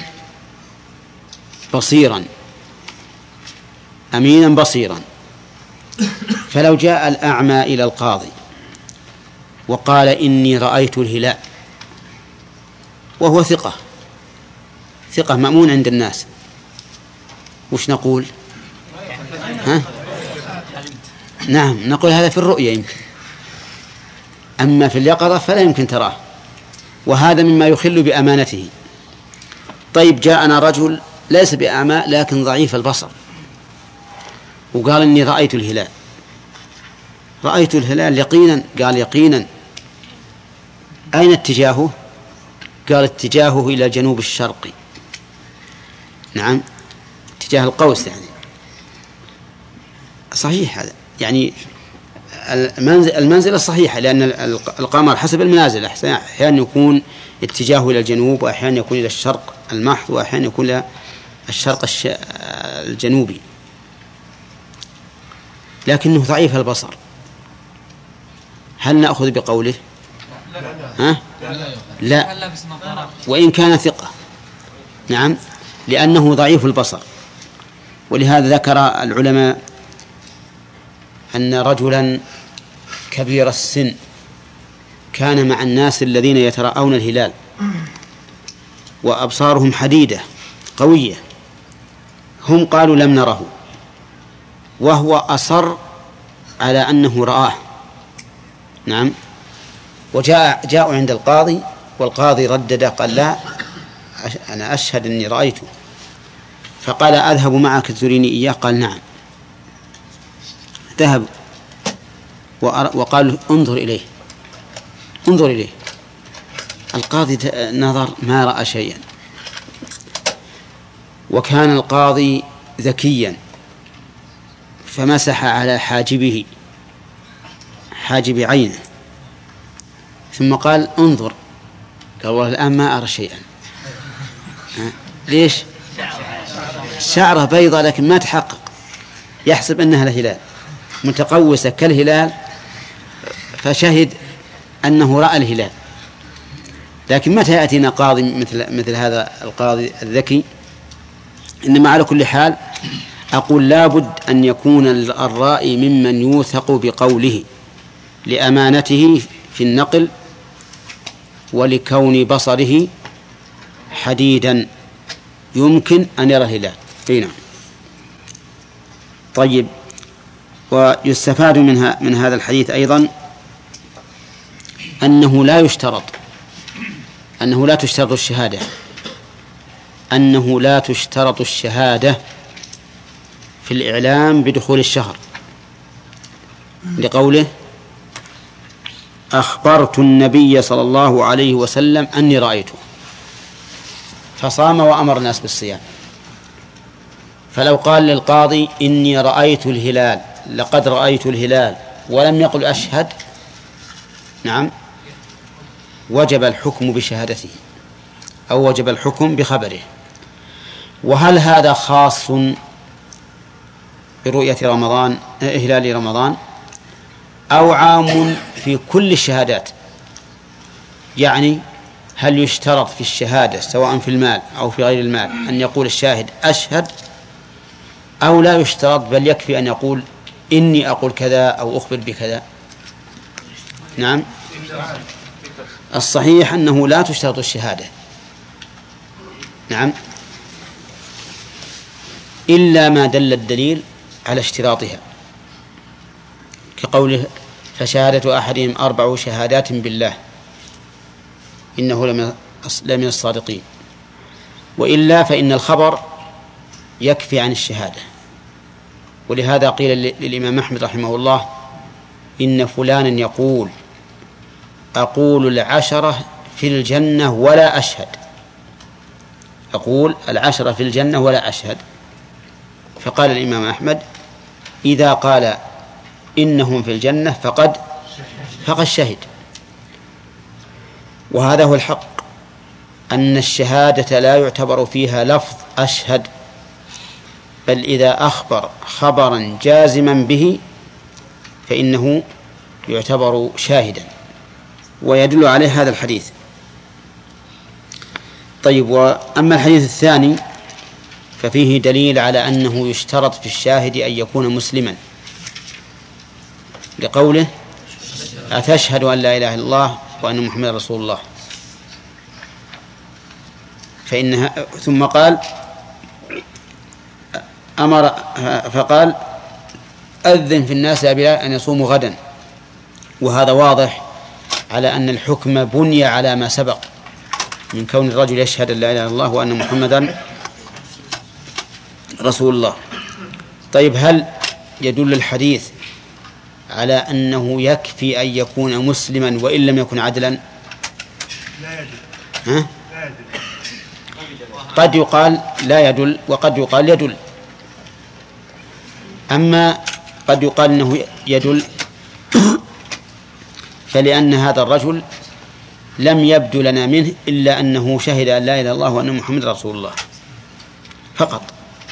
بصيرا، أمينا بصيرا. فلو جاء الأعمى إلى القاضي وقال إني رأيت الهلال، وهو ثقة مأمون عند الناس، وش نقول؟ نعم، نقول هذا في الرؤيا يمكن، أما في اليقظة فلا يمكن تراه، وهذا مما يخل بأمانته. طيب جاءنا رجل ليس بأعمى لكن ضعيف البصر وقال إني رأيت الهلال، رأيت الهلال يقينا، قال يقينا. أين اتجاهه؟ قال اتجاهه إلى جنوب الشرقي، نعم اتجاه القوس، يعني صحيح هذا، يعني المنزل الصحيحة، لأن القمر حسب المنازل أحيانا يكون اتجاهه إلى الجنوب، وأحيانا يكون إلى الشرق المحض، وأحيانا يكون إلى الشرق الجنوبي، لكنه ضعيف البصر. هل نأخذ بقوله؟ لا، وإن كان ثقة، نعم، لأنه ضعيف البصر. ولهذا ذكر العلماء أن رجلا كبير السن كان مع الناس الذين يتراءون الهلال وأبصارهم حديدة قوية، هم قالوا لم نره، وهو أصر على أنه رآه، نعم. وجاءوا عند القاضي، والقاضي ردد قال لا، أنا أشهد أني رأيته. فقال أذهب معك تريني إياه؟ قال نعم. ذهب وقال انظر إليه. القاضي نظر ما رأى شيئا، وكان القاضي ذكيا فمسح على حاجبه، حاجب عينه، ثم قال انظر. قال والله الآن ما أرى شيئا. ليش؟ شعره بيضة لكن ما تحقق، يحسب أنها الهلال، متقوسة كالهلال، فشهد أنه رأى الهلال. لكن متى يأتينا قاضي مثل هذا القاضي الذكي؟ إنما على كل حال أقول لابد أن يكون الرائي ممن يوثق بقوله لأمانته في النقل ولكون بصره حديدا يمكن أن يرى الهلال. نعم. طيب، ويستفاد من هذا الحديث أيضا أنه لا تشترط الشهادة في الإعلام بدخول الشهر، لقوله أخبرت النبي صلى الله عليه وسلم أني رأيته، فصام وأمر الناس بالصيام. فلو قال للقاضي إني رأيت الهلال، لقد رأيت الهلال، ولم يقل أشهد، نعم، وجب الحكم بشهادته أو وجب الحكم بخبره. وهل هذا خاص برؤية رمضان، هلال رمضان، أو عام في كل الشهادات؟ يعني هل يشترط في الشهادة سواء في المال أو في غير المال أن يقول الشاهد أشهد، أو لا يشترط بل يكفي أن يقول إني أقول كذا أو أخبر بكذا؟ نعم، الصحيح أنه لا تشترط الشهادة، نعم، إلا ما دل الدليل على اشتراطها، كقوله فشهادة أحدهم 4 شهادات بالله إنه لمن الصادقين. وإلا فإن الخبر يكفي عن الشهادة. ولهذا قيل للإمام أحمد رحمه الله إن فلانا يقول أقول 10 في الجنة ولا أشهد، أقول 10 في الجنة ولا أشهد. فقال الإمام أحمد إذا قال إنهم في الجنة فقد شهد. وهذا هو الحق، أن الشهادة لا يعتبر فيها لفظ أشهد، بل إذا أخبر خبرا جازما به فإنه يعتبر شاهدا، ويدل عليه هذا الحديث. طيب، وأما الحديث الثاني ففيه دليل على أنه يشترط في الشاهد أن يكون مسلما، لقوله أتشهد أن لا إله إلا الله وأن محمد رسول الله. ثم قال فقال أذن في الناس يا بلال أن يصوموا غدا. وهذا واضح على أن الحكم بني على ما سبق من كون الرجل يشهد أن لا إله إلا الله وأن محمدا رسول الله. طيب، هل يدل الحديث على أنه يكفي أن يكون مسلما وإن لم يكن عدلا؟ لا يدل. قد يقال لا يدل وقد يقال يدل. أما قد يقال أنه يدل فلأن هذا الرجل لم يبدو لنا منه إلا أنه شهد أن لا إله إلا الله وأن محمد رسول الله فقط،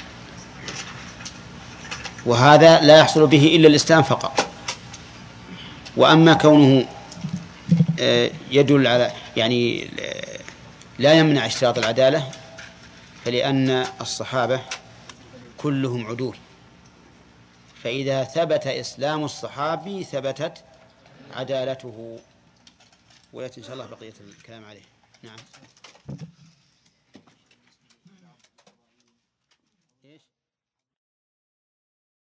وهذا لا يحصل به إلا الإسلام فقط. وأما كونه يدل على يعني لا يمنع اشتراط العدالة، فلأن الصحابة كلهم عدول، فإذا ثبت إسلام الصحابي ثبتت عدالته. ويأتي إن شاء الله بقية الكلام عليه. نعم.